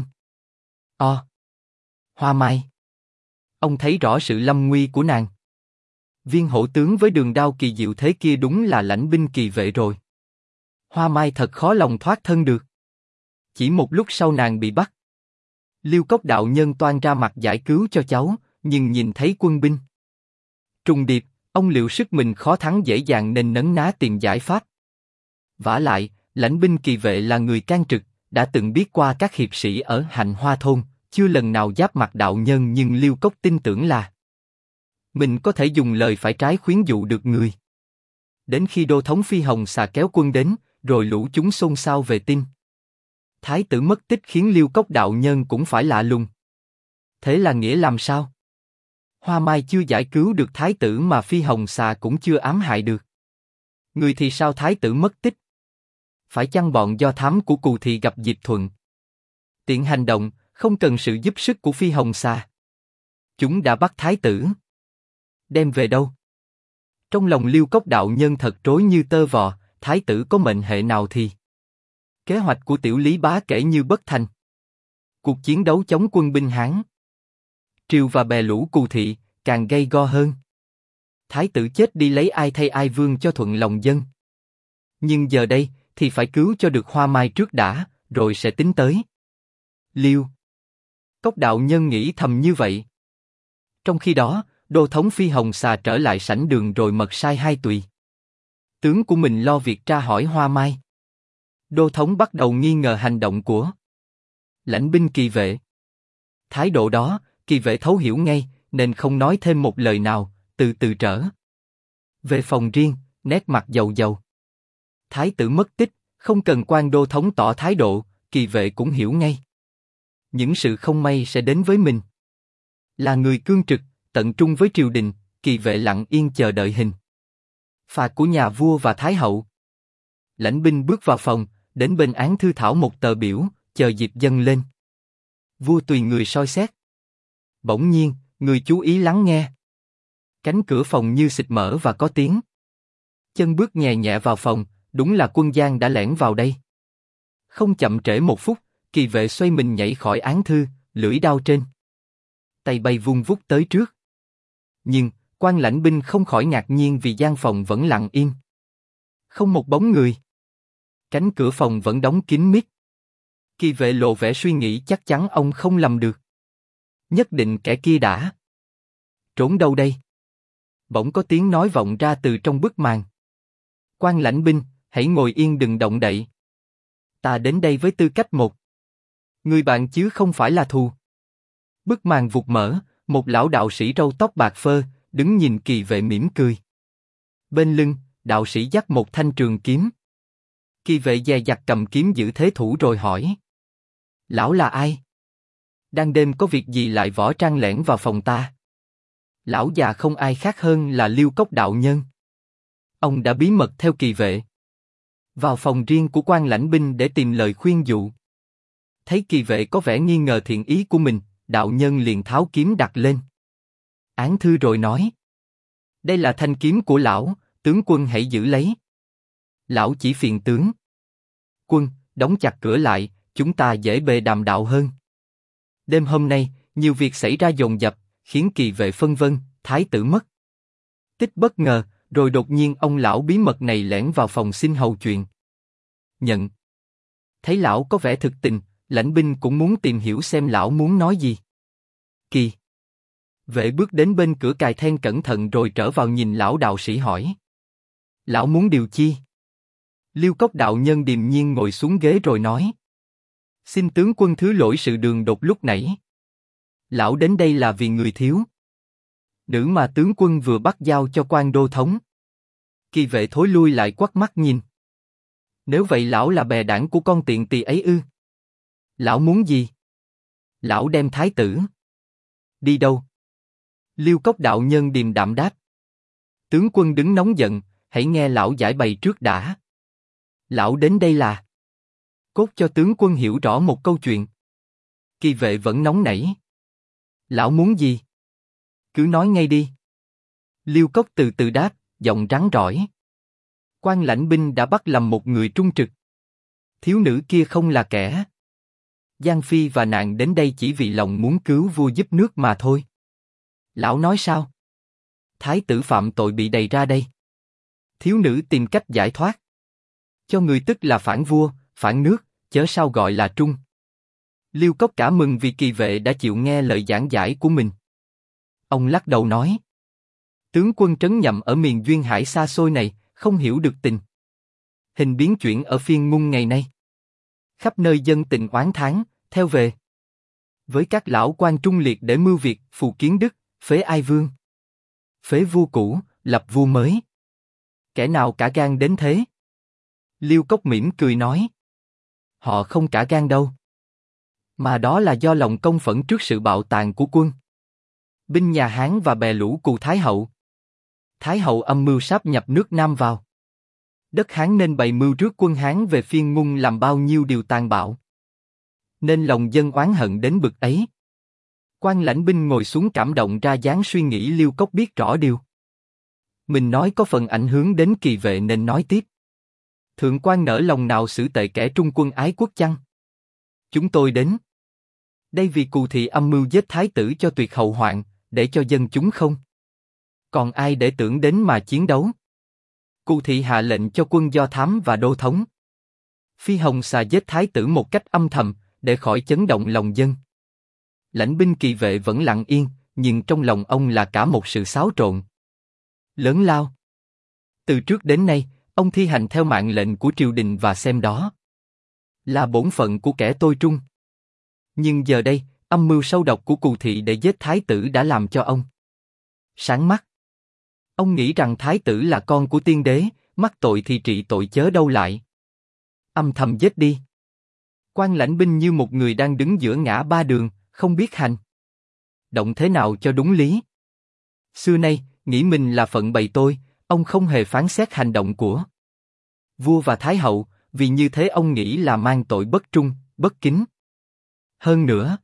Hoa Mai. Ông thấy rõ sự lâm nguy của nàng. Viên hổ tướng với đường đao kỳ diệu thế kia đúng là lãnh binh Kỳ Vệ rồi. Hoa Mai thật khó lòng thoát thân được. Chỉ một lúc sau nàng bị bắt. Liêu Cốc đạo nhân toan ra mặt giải cứu cho cháu, nhưng nhìn thấy quân binh trùng điệp, ông liệu sức mình khó thắng dễ dàng nên nấn ná tìm giải pháp. Vả lại, lãnh binh Kỳ Vệ là người can trực, đã từng biết qua các hiệp sĩ ở Hạnh Hoa thôn, chưa lần nào giáp mặt đạo nhân, nhưng Liêu Cốc tin tưởng là mình có thể dùng lời phải trái khuyến dụ được người. Đến khi đô thống Phi Hồng Xà kéo quân đến, rồi lũ chúng xôn xao về tin thái tử mất tích khiến Liêu Cốc đạo nhân cũng phải lạ lùng. Thế là nghĩa làm sao? Hoa Mai chưa giải cứu được thái tử mà Phi Hồng Xà cũng chưa ám hại được. Người thì sao thái tử mất tích? Phải chăng bọn do thám của Cù Thị gặp Diệp Thuận? Tiện hành động, không cần sự giúp sức của Phi Hồng Xà. Chúng đã bắt thái tử. Đem về đâu? Trong lòng Liêu Cốc đạo nhân thật rối như tơ vò, thái tử có mệnh hệ nào thì... Kế hoạch của Tiểu Lý Bá kể như bất thành. Cuộc chiến đấu chống quân binh Hán, triều và bè lũ Cù Thị, càng gay go hơn. Thái tử chết đi lấy ai thay ai vương cho thuận lòng dân. Nhưng giờ đây, thì phải cứu cho được Hoa Mai trước đã, rồi sẽ tính tới. Liêu Cốc đạo nhân nghĩ thầm như vậy. Trong khi đó, đô thống Phi Hồng Xà trở lại sảnh đường rồi mật sai hai tùy tướng của mình lo việc tra hỏi Hoa Mai. Đô thống bắt đầu nghi ngờ hành động của lãnh binh Kỳ Vệ. Thái độ đó, Kỳ Vệ thấu hiểu ngay, nên không nói thêm một lời nào, từ từ trở về phòng riêng, nét mặt dầu dầu. Thái tử mất tích, không cần quan đô thống tỏ thái độ, Kỳ Vệ cũng hiểu ngay. Những sự không may sẽ đến với mình. Là người cương trực, tận trung với triều đình, Kỳ Vệ lặng yên chờ đợi hình phạt của nhà vua và thái hậu. Lãnh binh bước vào phòng, đến bên án thư thảo một tờ biểu, chờ dịp dâng lên. Vua tùy người soi xét. Bỗng nhiên, người chú ý lắng nghe. Cánh cửa phòng như xịt mở và có tiếng. Chân bước nhẹ nhẹ vào phòng, đúng là Quân Giang đã lẻn vào đây. Không chậm trễ một phút, Kỳ Vệ xoay mình nhảy khỏi án thư, lưỡi đao trên tay bay vung vút tới trước. Nhưng, quan lãnh binh không khỏi ngạc nhiên vì gian phòng vẫn lặng im. Không một bóng người. Cánh cửa phòng vẫn đóng kín mít. Kỳ Vệ lộ vẻ suy nghĩ chắc chắn ông không lầm được. Nhất định kẻ kia đã trốn đâu đây? Bỗng có tiếng nói vọng ra từ trong bức màn. Quan lãnh binh, hãy ngồi yên đừng động đậy. Ta đến đây với tư cách một người bạn chứ không phải là thù. Bức màn vụt mở, một lão đạo sĩ râu tóc bạc phơ, đứng nhìn Kỳ Vệ mỉm cười. Bên lưng, đạo sĩ dắt một thanh trường kiếm. Kỳ Vệ dè dặt cầm kiếm giữ thế thủ rồi hỏi. Lão là ai? Đang đêm có việc gì lại võ trang lẻn vào phòng ta? Lão già không ai khác hơn là Liêu Cốc đạo nhân. Ông đã bí mật theo Kỳ Vệ vào phòng riêng của quan lãnh binh để tìm lời khuyên dụ. Thấy Kỳ Vệ có vẻ nghi ngờ thiện ý của mình, đạo nhân liền tháo kiếm đặt lên án thư rồi nói. Đây là thanh kiếm của lão, tướng quân hãy giữ lấy. Lão chỉ phiền tướng quân, đóng chặt cửa lại, chúng ta dễ bề đàm đạo hơn. Đêm hôm nay, nhiều việc xảy ra dồn dập, khiến Kỳ Vệ phân vân, thái tử mất tích bất ngờ, rồi đột nhiên ông lão bí mật này lẻn vào phòng xin hầu chuyện. Nhận thấy lão có vẻ thực tình, lãnh binh cũng muốn tìm hiểu xem lão muốn nói gì. Kỳ Vệ bước đến bên cửa cài then cẩn thận rồi trở vào nhìn lão đạo sĩ hỏi. Lão muốn điều chi? Liêu Cốc đạo nhân điềm nhiên ngồi xuống ghế rồi nói. Xin tướng quân thứ lỗi sự đường đột lúc nãy. Lão đến đây là vì người thiếu nữ mà tướng quân vừa bắt giao cho quan đô thống. Kỳ Vệ thối lui lại quắt mắt nhìn. Nếu vậy lão là bè đảng của con tiện tỳ ấy ư? Lão muốn gì? Lão đem thái tử đi đâu? Liêu Cốc đạo nhân điềm đạm đáp. Tướng quân đứng nóng giận, hãy nghe lão giải bày trước đã. Lão đến đây là cốt cho tướng quân hiểu rõ một câu chuyện. Kỳ Vệ vẫn nóng nảy. Lão muốn gì? Cứ nói ngay đi. Liêu Cốc từ từ đáp, giọng rắn rỏi. Quan lãnh binh đã bắt lầm một người trung trực. Thiếu nữ kia không là kẻ gian phi và nàng đến đây chỉ vì lòng muốn cứu vua giúp nước mà thôi. Lão nói sao? Thái tử phạm tội bị đày ra đây. Thiếu nữ tìm cách giải thoát cho người tức là phản vua, phản nước, chớ sao gọi là trung. Liêu Cốc cả mừng vì Kỳ Vệ đã chịu nghe lời giảng giải của mình. Ông lắc đầu nói. Tướng quân trấn nhậm ở miền duyên hải xa xôi này, không hiểu được tình hình biến chuyển ở Phiên Ngôn ngày nay. Khắp nơi dân tình oán thán, theo về với các lão quan trung liệt để mưu việc, phù kiến đức, phế ai vương, phế vua cũ, lập vua mới. Kẻ nào cả gan đến thế? Liêu Cốc mỉm cười nói. Họ không cả gan đâu. Mà đó là do lòng công phẫn trước sự bạo tàn của quân. Binh nhà Hán và bè lũ cù Thái Hậu. Thái Hậu âm mưu sáp nhập nước Nam vào đất Hán nên bày mưu rước quân Hán về Phiên Ngung làm bao nhiêu điều tàn bạo. Nên lòng dân oán hận đến bực ấy. Quan lãnh binh ngồi xuống cảm động ra dáng suy nghĩ. Liêu Cốc biết rõ điều mình nói có phần ảnh hưởng đến Kỳ Vệ nên nói tiếp. Thượng quan nỡ lòng nào xử tệ kẻ trung quân ái quốc chăng? Chúng tôi đến đây vì Cù Thị âm mưu giết thái tử cho tuyệt hậu hoạn, để cho dân chúng không còn ai để tưởng đến mà chiến đấu. Cù Thị hạ lệnh cho quân Do Thám và Đô Thống Phi Hồng Xà giết thái tử một cách âm thầm, để khỏi chấn động lòng dân. Lãnh binh Kỳ Vệ vẫn lặng yên, nhưng trong lòng ông là cả một sự xáo trộn lớn lao. Từ trước đến nay, ông thi hành theo mạng lệnh của triều đình và xem đó là bổn phận của kẻ tôi trung. Nhưng giờ đây, âm mưu sâu độc của Cù Thị để giết thái tử đã làm cho ông sáng mắt. Ông nghĩ rằng thái tử là con của tiên đế, mắc tội thì trị tội chớ đâu lại âm thầm giết đi. Quan lãnh binh như một người đang đứng giữa ngã ba đường, không biết hành động thế nào cho đúng lý. Xưa nay, nghĩ mình là phận bày tôi, ông không hề phán xét hành động của vua và thái hậu, vì như thế ông nghĩ là mang tội bất trung, bất kính. Hơn nữa,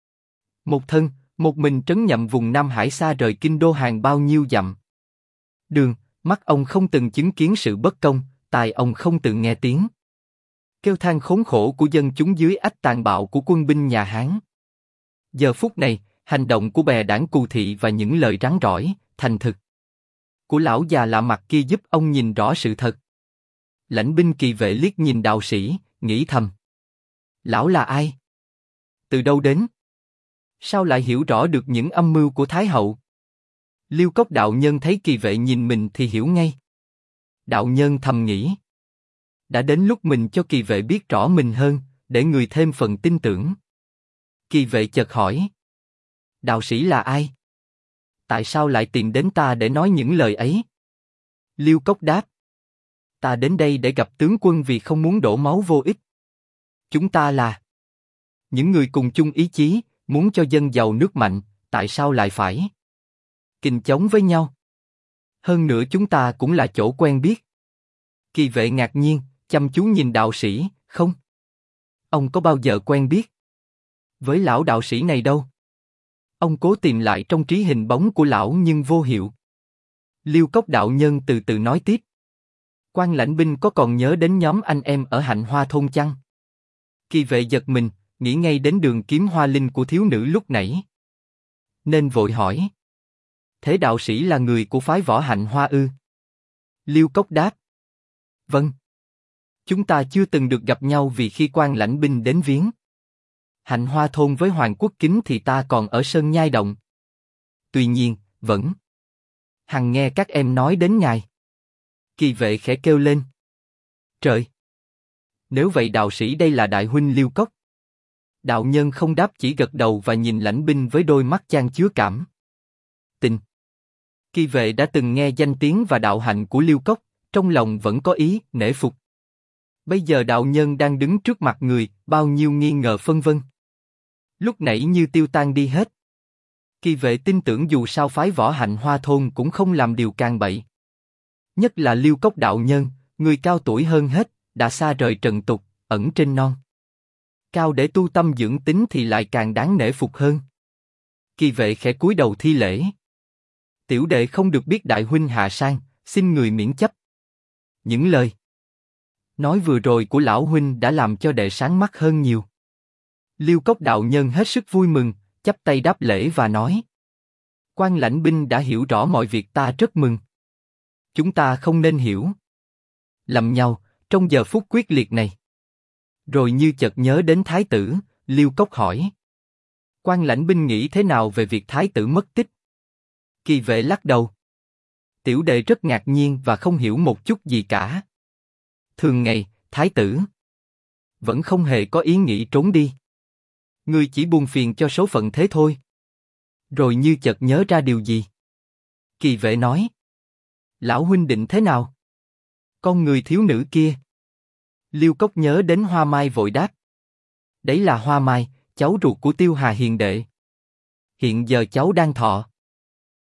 một thân, một mình trấn nhậm vùng Nam Hải xa rời kinh đô hàng bao nhiêu dặm đường, mắt ông không từng chứng kiến sự bất công, tai ông không từng nghe tiếng kêu than khốn khổ của dân chúng dưới ách tàn bạo của quân binh nhà Hán. Giờ phút này, hành động của bè đảng Cù Thị và những lời rắn rỏi, thành thực của lão già lạ mặt kia giúp ông nhìn rõ sự thật. Lãnh binh Kỳ Vệ liếc nhìn đạo sĩ, nghĩ thầm: lão là ai? Từ đâu đến? Sao lại hiểu rõ được những âm mưu của Thái hậu? Liêu Cốc đạo nhân thấy Kỳ Vệ nhìn mình thì hiểu ngay. Đạo nhân thầm nghĩ: đã đến lúc mình cho Kỳ Vệ biết rõ mình hơn, để người thêm phần tin tưởng. Kỳ Vệ chợt hỏi: đạo sĩ là ai? Tại sao lại tìm đến ta để nói những lời ấy? Liêu Cốc đáp: ta đến đây để gặp tướng quân vì không muốn đổ máu vô ích. Chúng ta là những người cùng chung ý chí, muốn cho dân giàu nước mạnh, tại sao lại phải kình chống với nhau? Hơn nữa chúng ta cũng là chỗ quen biết. Kỳ Vệ ngạc nhiên, chăm chú nhìn đạo sĩ, không. Ông có bao giờ quen biết với lão đạo sĩ này đâu. Ông cố tìm lại trong trí hình bóng của lão nhưng vô hiệu. Liêu Cốc đạo nhân từ từ nói tiếp: Quan lãnh binh có còn nhớ đến nhóm anh em ở Hạnh Hoa thôn chăng? Kỳ Vệ giật mình, nghĩ ngay đến Đường Kiếm Hoa Linh của thiếu nữ lúc nãy, nên vội hỏi: thế đạo sĩ là người của phái võ Hạnh Hoa ư? Liêu Cốc đáp: vâng. Chúng ta chưa từng được gặp nhau vì khi quan lãnh binh đến viếng Hạnh Hoa thôn với Hoàng Quốc Kính thì ta còn ở Sơn Nhai Động. Tuy nhiên, vẫn hằng nghe các em nói đến ngài. Kỳ Vệ khẽ kêu lên: trời! Nếu vậy đạo sĩ đây là đại huynh Liêu Cốc. Đạo nhân không đáp, chỉ gật đầu và nhìn lãnh binh với đôi mắt chan chứa cảm tình. Kỳ Vệ đã từng nghe danh tiếng và đạo hạnh của Liêu Cốc, trong lòng vẫn có ý nể phục. Bây giờ đạo nhân đang đứng trước mặt người, bao nhiêu nghi ngờ phân vân lúc nãy như tiêu tan đi hết. Kỳ Vệ tin tưởng dù sao phái võ Hạnh Hoa thôn cũng không làm điều can bậy. Nhất là Liêu Cốc đạo nhân, người cao tuổi hơn hết, đã xa rời trần tục, ẩn trên non cao để tu tâm dưỡng tính thì lại càng đáng nể phục hơn. Kỳ Vệ khẽ cúi đầu thi lễ: tiểu đệ không được biết đại huynh hạ sang, xin người miễn chấp. Những lời nói vừa rồi của lão huynh đã làm cho đệ sáng mắt hơn nhiều. Liêu Cốc đạo nhân hết sức vui mừng, chắp tay đáp lễ và nói: quan lãnh binh đã hiểu rõ mọi việc, ta rất mừng. Chúng ta không nên hiểu lầm nhau trong giờ phút quyết liệt này. Rồi như chợt nhớ đến thái tử, Liêu Cốc hỏi: quan lãnh binh nghĩ thế nào về việc thái tử mất tích? Kỳ Vệ lắc đầu: tiểu đệ rất ngạc nhiên và không hiểu một chút gì cả. Thường ngày, thái tử vẫn không hề có ý nghĩ trốn đi. Ngươi chỉ buồn phiền cho số phận thế thôi. Rồi như chợt nhớ ra điều gì, Kỳ Vệ nói: lão huynh định thế nào? Con người thiếu nữ kia. Liêu Cốc nhớ đến Hoa Mai vội đáp: đấy là Hoa Mai, cháu ruột của Tiêu Hà hiền đệ. Hiện giờ cháu đang thọ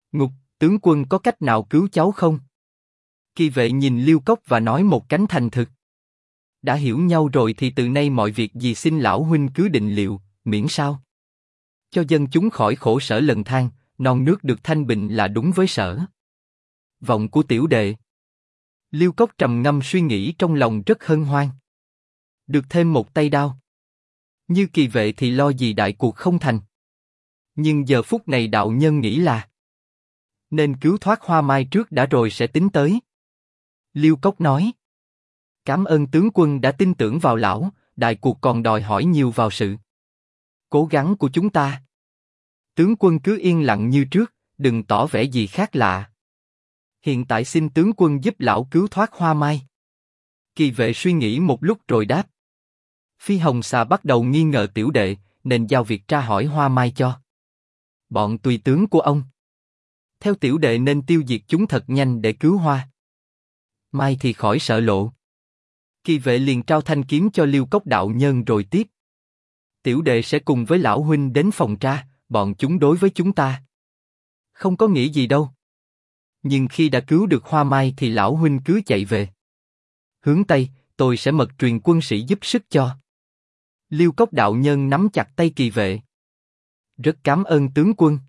Ngục, tướng quân có cách nào cứu cháu không? Kỳ vệ nhìn Liêu Cốc và nói một cánh thành thực. Đã hiểu nhau rồi thì từ nay mọi việc gì xin lão huynh cứ định liệu, miễn sao cho dân chúng khỏi khổ sở lầm than, non nước được thanh bình là đúng với sở vọng của tiểu đệ. Liêu Cốc trầm ngâm suy nghĩ trong lòng rất hân hoan. Được thêm một tay đao. Như Kỳ vệ thì lo gì đại cuộc không thành. Nhưng giờ phút này đạo nhân nghĩ là nên cứu thoát Hoa Mai trước đã rồi sẽ tính tới. Liêu Cốc nói: Cảm ơn tướng quân đã tin tưởng vào lão, đại cuộc còn đòi hỏi nhiều vào sự cố gắng của chúng ta. Tướng quân cứ yên lặng như trước, đừng tỏ vẻ gì khác lạ. Hiện tại xin tướng quân giúp lão cứu thoát Hoa Mai. Kỳ vệ suy nghĩ một lúc rồi đáp: Phi Hồng Xà bắt đầu nghi ngờ tiểu đệ, nên giao việc tra hỏi Hoa Mai cho bọn tùy tướng của ông. Theo tiểu đệ nên tiêu diệt chúng thật nhanh để cứu Hoa Mai thì khỏi sợ lộ. Kỳ vệ liền trao thanh kiếm cho Liêu Cốc đạo nhân rồi tiếp: Tiểu đệ sẽ cùng với lão huynh đến phòng tra, bọn chúng đối với chúng ta không có nghĩ gì đâu. Nhưng khi đã cứu được Hoa Mai thì lão huynh cứ chạy về hướng Tây, tôi sẽ mật truyền quân sĩ giúp sức cho. Liêu Cốc đạo nhân nắm chặt tay Kỳ vệ. Rất cảm ơn tướng quân.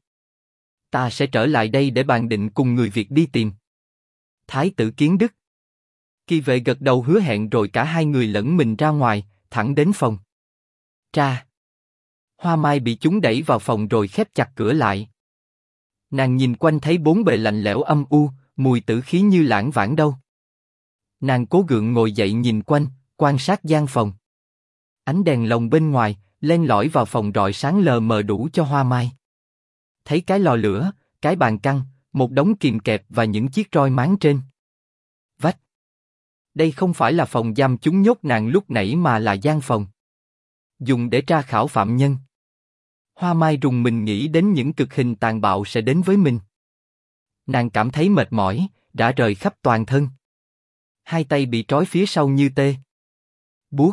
Ta sẽ trở lại đây để bàn định cùng người Việt đi tìm Thái tử Kiến Đức. Kỳ vệ gật đầu hứa hẹn rồi cả hai người lẫn mình ra ngoài, thẳng đến phòng tra. Hoa Mai bị chúng đẩy vào phòng rồi khép chặt cửa lại. Nàng nhìn quanh thấy bốn bề lạnh lẽo âm u, mùi tử khí như lãng vãng đâu. Nàng cố gượng ngồi dậy nhìn quanh, quan sát gian phòng. Ánh đèn lồng bên ngoài len lỏi vào phòng rọi sáng lờ mờ đủ cho Hoa Mai thấy cái lò lửa, cái bàn căng, một đống kìm kẹp và những chiếc roi máng trên vách. Đây không phải là phòng giam chúng nhốt nàng lúc nãy mà là gian phòng dùng để tra khảo phạm nhân. Hoa Mai rùng mình nghĩ đến những cực hình tàn bạo sẽ đến với mình. Nàng cảm thấy mệt mỏi, rã rời khắp toàn thân. Hai tay bị trói phía sau như tê buốt.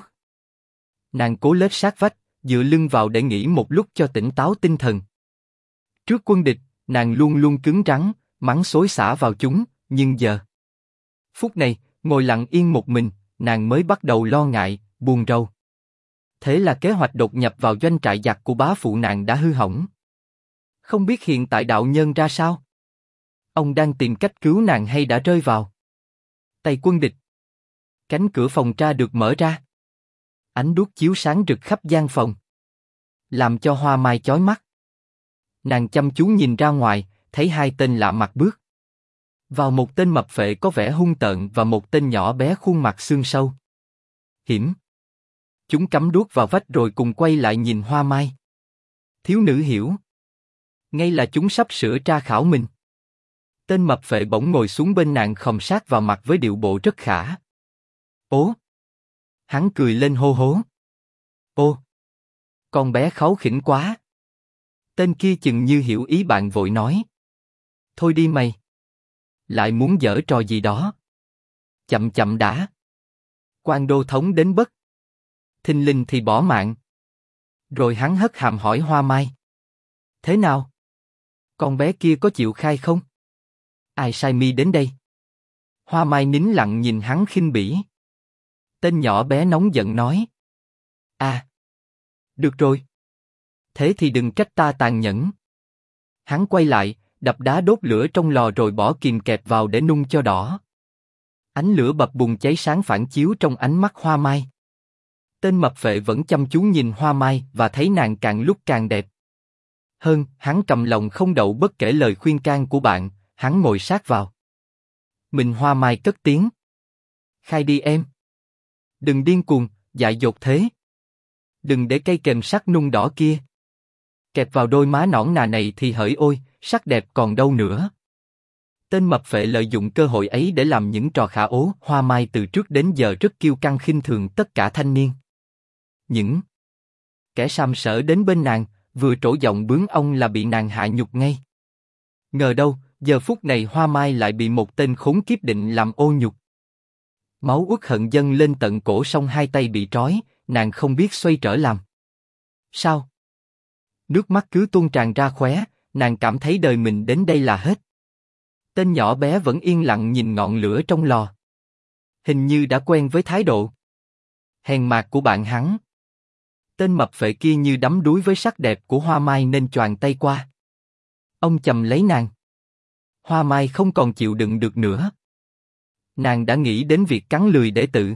Nàng cố lết sát vách, dựa lưng vào để nghỉ một lúc cho tỉnh táo tinh thần. Trước quân địch, nàng luôn luôn cứng rắn, mắng xối xả vào chúng, nhưng giờ phút này, ngồi lặng yên một mình, nàng mới bắt đầu lo ngại, buồn rầu. Thế là kế hoạch đột nhập vào doanh trại giặc của bá phụ nàng đã hư hỏng. Không biết hiện tại đạo nhân ra sao? Ông đang tìm cách cứu nàng hay đã rơi vào tay quân địch? Cánh cửa phòng tra được mở ra. Ánh đuốc chiếu sáng rực khắp gian phòng, làm cho Hoa Mai chói mắt. Nàng chăm chú nhìn ra ngoài, thấy hai tên lạ mặt bước vào, một tên mập phệ có vẻ hung tợn và một tên nhỏ bé khuôn mặt xương sâu. Hiểm. Chúng cắm đuốc vào vách rồi cùng quay lại nhìn Hoa Mai. Thiếu nữ hiểu ngay là chúng sắp sửa tra khảo mình. Tên mập phệ bỗng ngồi xuống bên nàng khom sát vào mặt với điệu bộ rất khả. Ố! Hắn cười lên hô hố. Ô! Con bé kháu khỉnh quá! Tên kia chừng như hiểu ý bạn vội nói. Thôi đi mày! Lại muốn giở trò gì đó? Chậm chậm đã! Quan đô thống đến bất thình lình thì bỏ mạng. Rồi hắn hất hàm hỏi Hoa Mai. Thế nào? Con bé kia có chịu khai không? Ai sai mi đến đây? Hoa Mai nín lặng nhìn hắn khinh bỉ. Tên nhỏ bé nóng giận nói. À! Được rồi. Thế thì đừng trách ta tàn nhẫn. Hắn quay lại, đập đá đốt lửa trong lò rồi bỏ kìm kẹp vào để nung cho đỏ. Ánh lửa bập bùng cháy sáng phản chiếu trong ánh mắt Hoa Mai. Tên mập phệ vẫn chăm chú nhìn Hoa Mai và thấy nàng càng lúc càng đẹp hơn. Hắn cầm lòng không đậu bất kể lời khuyên can của bạn, hắn ngồi sát vào. Mình Hoa Mai cất tiếng. Khai đi em. Đừng điên cuồng, dại dột thế. Đừng để cây kềm sắt nung đỏ kia kẹp vào đôi má nõn nà này thì hỡi ôi, sắc đẹp còn đâu nữa. Tên mập phệ lợi dụng cơ hội ấy để làm những trò khả ố. Hoa Mai từ trước đến giờ rất kiêu căng khinh thường tất cả thanh niên. Những kẻ sàm sỡ đến bên nàng, vừa trổ giọng bướng ông là bị nàng hạ nhục ngay. Ngờ đâu, giờ phút này Hoa Mai lại bị một tên khốn kiếp định làm ô nhục. Máu uất hận dâng lên tận cổ, song hai tay bị trói, nàng không biết xoay trở làm sao. Nước mắt cứ tuôn tràn ra khóe, Nàng cảm thấy đời mình đến đây là hết. Tên nhỏ bé vẫn yên lặng nhìn ngọn lửa trong lò. Hình như đã quen với thái độ hèn mạt của bạn hắn. Tên mập phệ kia như đắm đuối với sắc đẹp của Hoa Mai nên choàng tay qua. Ông chầm lấy nàng. Hoa Mai không còn chịu đựng được nữa. Nàng đã nghĩ đến việc cắn lười để tự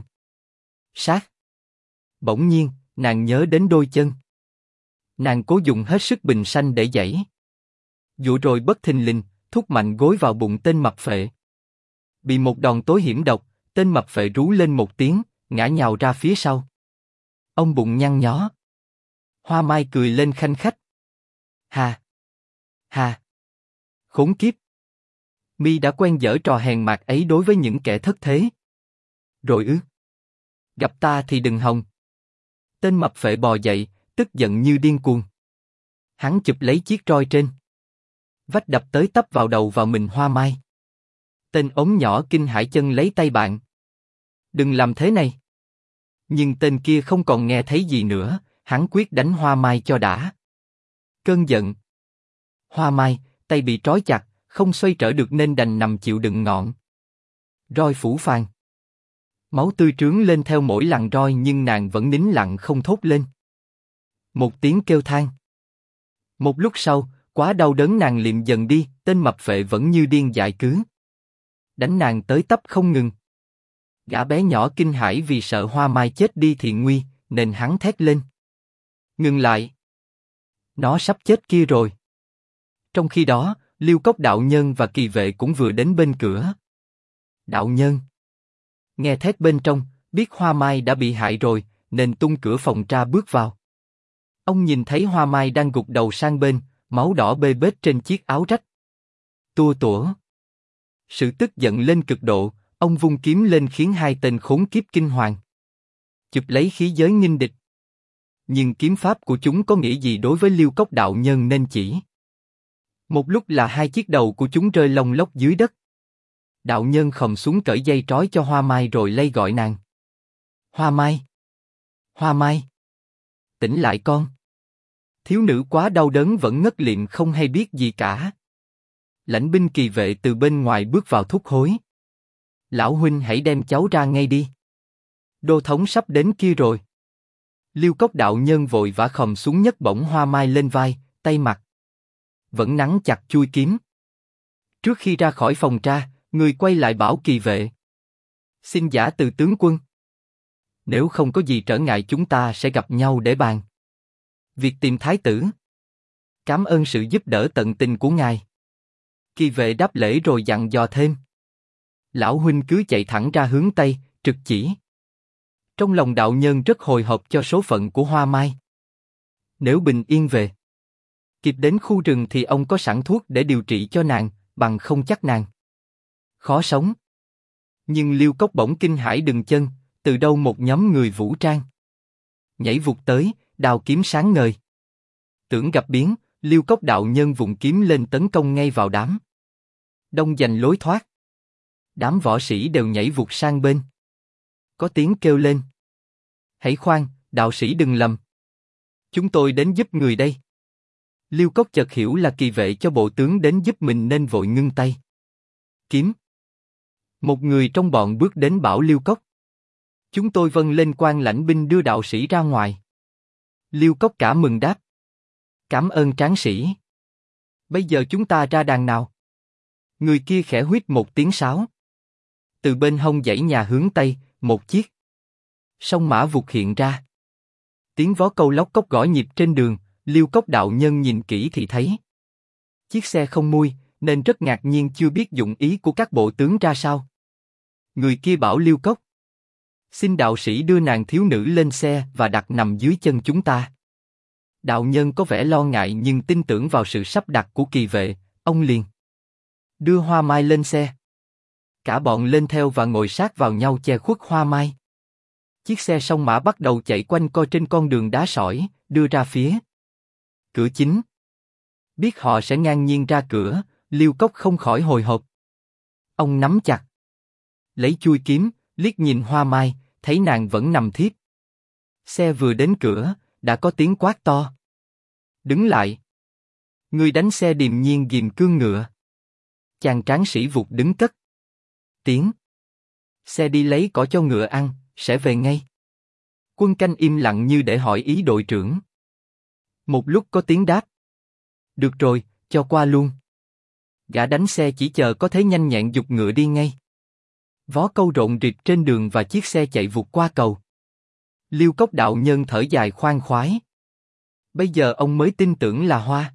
sát. Bỗng nhiên, nàng nhớ đến đôi chân. Nàng cố dùng hết sức bình sanh để giãy. Dụ rồi bất thình lình, thúc mạnh gối vào bụng tên mập phệ. Bị một đòn tối hiểm độc, tên mập phệ rú lên một tiếng, ngã nhào ra phía sau. Ông bụng nhăn nhó. Hoa Mai cười lên khanh khách. Hà! Hà! Khốn kiếp! Mi đã quen giở trò hèn mạt ấy đối với những kẻ thất thế. Rồi ư? Gặp ta thì đừng hòng. Tên mập phệ bò dậy, tức giận như điên cuồng. Hắn chụp lấy chiếc roi trên vách đập tới tấp vào mình Hoa Mai. Tên ống nhỏ kinh hãi chân lấy tay bạn. Đừng làm thế này. Nhưng tên kia không còn nghe thấy gì nữa, hắn quyết đánh Hoa Mai cho đã. Cơn giận. Hoa Mai, tay bị trói chặt, không xoay trở được nên đành nằm chịu đựng ngọn roi phủ phàng. Máu tươi trướng lên theo mỗi lằn roi nhưng nàng vẫn nín lặng không thốt lên một tiếng kêu than. Một lúc sau, quá đau đớn nàng liệm dần đi, tên mập phệ vẫn như điên dại cứ đánh nàng tới tấp không ngừng. Gã bé nhỏ kinh hãi vì sợ Hoa Mai chết đi thì nguy, nên hắn thét lên. Ngừng lại! Nó sắp chết kia rồi. Trong khi đó, Liêu Cốc đạo nhân và Kỳ Vệ cũng vừa đến bên cửa. Đạo nhân nghe thét bên trong, biết Hoa Mai đã bị hại rồi, nên tung cửa phòng ra bước vào. Ông nhìn thấy Hoa Mai đang gục đầu sang bên, máu đỏ bê bết trên chiếc áo rách tua tủa. Sự tức giận lên cực độ, ông vung kiếm lên khiến hai tên khốn kiếp kinh hoàng. Chụp lấy khí giới nghinh địch. Nhưng kiếm pháp của chúng có nghĩa gì đối với Liêu Cốc đạo nhân nên chỉ một lúc là hai chiếc đầu của chúng rơi lông lốc dưới đất. Đạo nhân khom xuống cởi dây trói cho Hoa Mai rồi lay gọi nàng. Hoa Mai! Hoa Mai! Tỉnh lại con! Thiếu nữ quá đau đớn vẫn ngất lịm không hay biết gì cả. Lãnh binh Kỳ Vệ từ bên ngoài bước vào thúc hối. Lão huynh hãy đem cháu ra ngay đi. Đô thống sắp đến kia rồi. Liêu Cốc đạo nhân vội vã khom xuống nhấc bổng Hoa Mai lên vai, tay mặt vẫn nắn chặt chuôi kiếm. Trước khi ra khỏi phòng tra, người quay lại bảo Kỳ Vệ. Xin giả từ tướng quân. Nếu không có gì trở ngại chúng ta sẽ gặp nhau để bàn việc tìm thái tử. Cảm ơn sự giúp đỡ tận tình của ngài. Kỳ Vệ đáp lễ rồi dặn dò thêm. Lão huynh cứ chạy thẳng ra hướng Tây, trực chỉ. Trong lòng đạo nhân rất hồi hộp cho số phận của Hoa Mai. Nếu bình yên về kịp đến khu rừng thì ông có sẵn thuốc để điều trị cho nàng, bằng không chắc nàng khó sống. Nhưng Liêu Cốc bỗng kinh hãi đừng chân, từ đâu một nhóm người vũ trang nhảy vụt tới, đao kiếm sáng ngời. Tưởng gặp biến, Liêu Cốc đạo nhân vụng kiếm lên tấn công ngay vào đám đông giành lối thoát. Đám võ sĩ đều nhảy vụt sang bên. Có tiếng kêu lên. Hãy khoan, đạo sĩ đừng lầm. Chúng tôi đến giúp người đây. Liêu Cốc chợt hiểu là Kỳ Vệ cho bộ tướng đến giúp mình nên vội ngưng tay kiếm. Một người trong bọn bước đến bảo Liêu Cốc. Chúng tôi vâng lên quan lãnh binh đưa đạo sĩ ra ngoài. Liêu Cốc cả mừng đáp. Cảm ơn tráng sĩ. Bây giờ chúng ta ra đàn nào? Người kia khẽ huýt một tiếng sáo. Từ bên hông dãy nhà hướng Tây, một chiếc song mã vụt hiện ra. Tiếng vó câu lóc cốc gõ nhịp trên đường, Liêu Cốc đạo nhân nhìn kỹ thì thấy chiếc xe không mui, nên rất ngạc nhiên chưa biết dụng ý của các bộ tướng ra sao. Người kia bảo Liêu Cốc. Xin đạo sĩ đưa nàng thiếu nữ lên xe và đặt nằm dưới chân chúng ta. Đạo nhân có vẻ lo ngại nhưng tin tưởng vào sự sắp đặt của Kỳ Vệ, ông liền đưa Hoa Mai lên xe. Cả bọn lên theo và ngồi sát vào nhau che khuất Hoa Mai. Chiếc xe song mã bắt đầu chạy quanh co trên con đường đá sỏi, đưa ra phía cửa chính. Biết họ sẽ ngang nhiên ra cửa, Liêu Cốc không khỏi hồi hộp. Ông nắm chặt lấy chuôi kiếm, liếc nhìn Hoa Mai, thấy nàng vẫn nằm thiếp. Xe vừa đến cửa, đã có tiếng quát to. Đứng lại! Người đánh xe điềm nhiên ghìm cương ngựa. Chàng tráng sĩ vụt đứng cất tiếng. Xe đi lấy cỏ cho ngựa ăn, sẽ về ngay. Quân canh im lặng như để hỏi ý đội trưởng. Một lúc có tiếng đáp. Được rồi, cho qua luôn. Gã đánh xe chỉ chờ có thế nhanh nhẹn giục ngựa đi ngay. Vó câu rộn rịp trên đường và chiếc xe chạy vụt qua cầu. Liêu Cốc đạo nhân thở dài khoan khoái. Bây giờ ông mới tin tưởng là Hoa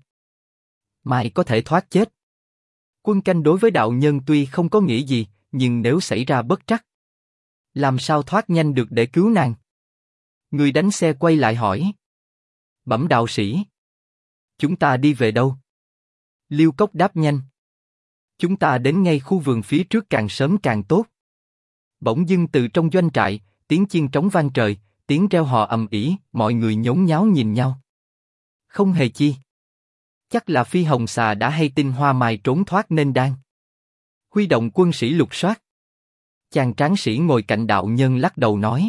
Mai có thể thoát chết. Quân canh đối với đạo nhân tuy không có nghĩa gì, nhưng nếu xảy ra bất trắc, làm sao thoát nhanh được để cứu nàng? Người đánh xe quay lại hỏi. Bẩm đạo sĩ, chúng ta đi về đâu? Liêu Cốc đáp nhanh. Chúng ta đến ngay khu vườn phía trước càng sớm càng tốt. Bỗng dưng từ trong doanh trại, tiếng chiên trống vang trời, tiếng reo hò ầm ĩ, mọi người nhốn nháo nhìn nhau. Không hề chi. Chắc là Phi Hồng Xà đã hay tin Hoa Mai trốn thoát nên đang huy động quân sĩ lục soát. Chàng tráng sĩ ngồi cạnh đạo nhân lắc đầu nói.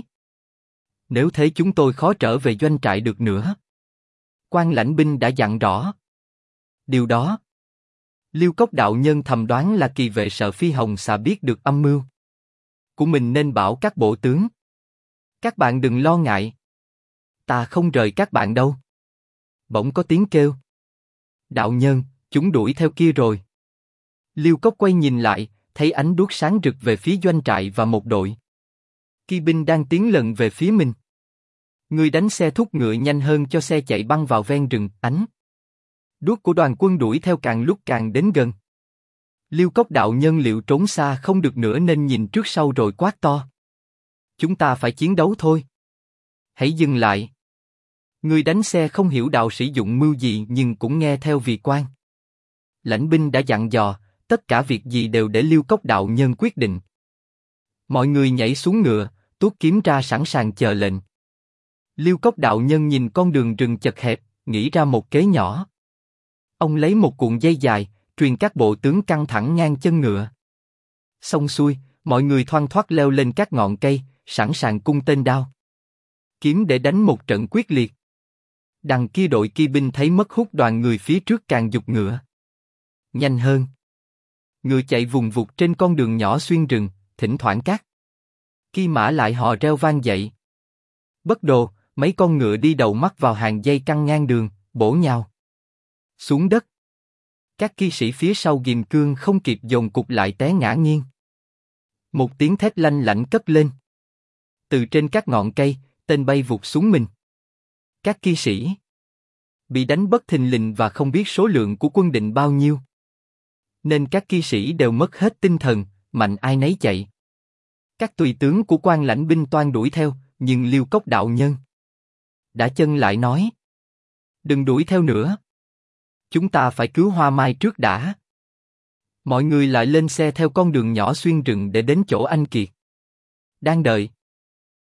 Nếu thế chúng tôi khó trở về doanh trại được nữa. Quan lãnh binh đã dặn rõ. Điều đó. Liêu Cốc đạo nhân thầm đoán là Kỳ Vệ sợ Phi Hồng Xà biết được âm mưu của mình nên bảo các bộ tướng. Các bạn đừng lo ngại. Ta không rời các bạn đâu. Bỗng có tiếng kêu. Đạo nhân, chúng đuổi theo kia rồi. Liêu Cốc quay nhìn lại, thấy ánh đuốc sáng rực về phía doanh trại và một đội kỳ binh đang tiến lần về phía mình. Người đánh xe thúc ngựa nhanh hơn cho xe chạy băng vào ven rừng. Ánh đuốc của đoàn quân đuổi theo càng lúc càng đến gần. Liêu Cốc đạo nhân liệu trốn xa không được nữa nên nhìn trước sau rồi quát to. Chúng ta phải chiến đấu thôi. Hãy dừng lại. Người đánh xe không hiểu đạo sĩ dụng mưu gì nhưng cũng nghe theo vì quan lãnh binh đã dặn dò, tất cả việc gì đều để Liêu Cốc đạo nhân quyết định. Mọi người nhảy xuống ngựa, tuốt kiếm ra sẵn sàng chờ lệnh. Liêu Cốc đạo nhân nhìn con đường rừng chật hẹp, nghĩ ra một kế nhỏ. Ông lấy một cuộn dây dài, truyền các bộ tướng căng thẳng ngang chân ngựa. Xong xuôi, mọi người thoăn thoắt leo lên các ngọn cây, sẵn sàng cung tên đao kiếm để đánh một trận quyết liệt. Đằng kia đội kỳ binh thấy mất hút đoàn người phía trước càng giục ngựa nhanh hơn. Ngựa chạy vùng vụt trên con đường nhỏ xuyên rừng, thỉnh thoảng các kỳ mã lại hò reo vang dậy. Bất đồ, mấy con ngựa đi đầu mắt vào hàng dây căng ngang đường, bổ nhào xuống đất. Các kỳ sĩ phía sau ghìm cương không kịp dồn cục lại té ngã nghiêng. Một tiếng thét lanh lảnh cất lên. Từ trên các ngọn cây, tên bay vụt xuống mình. Các kỳ sĩ bị đánh bất thình lình và không biết số lượng của quân định bao nhiêu, nên các kỳ sĩ đều mất hết tinh thần, mạnh ai nấy chạy. Các tùy tướng của quan lãnh binh toan đuổi theo, nhưng Liêu Cốc đạo nhân đã chân lại nói. Đừng đuổi theo nữa. Chúng ta phải cứu Hoa Mai trước đã. Mọi người lại lên xe theo con đường nhỏ xuyên rừng để đến chỗ anh Kiệt đang đợi.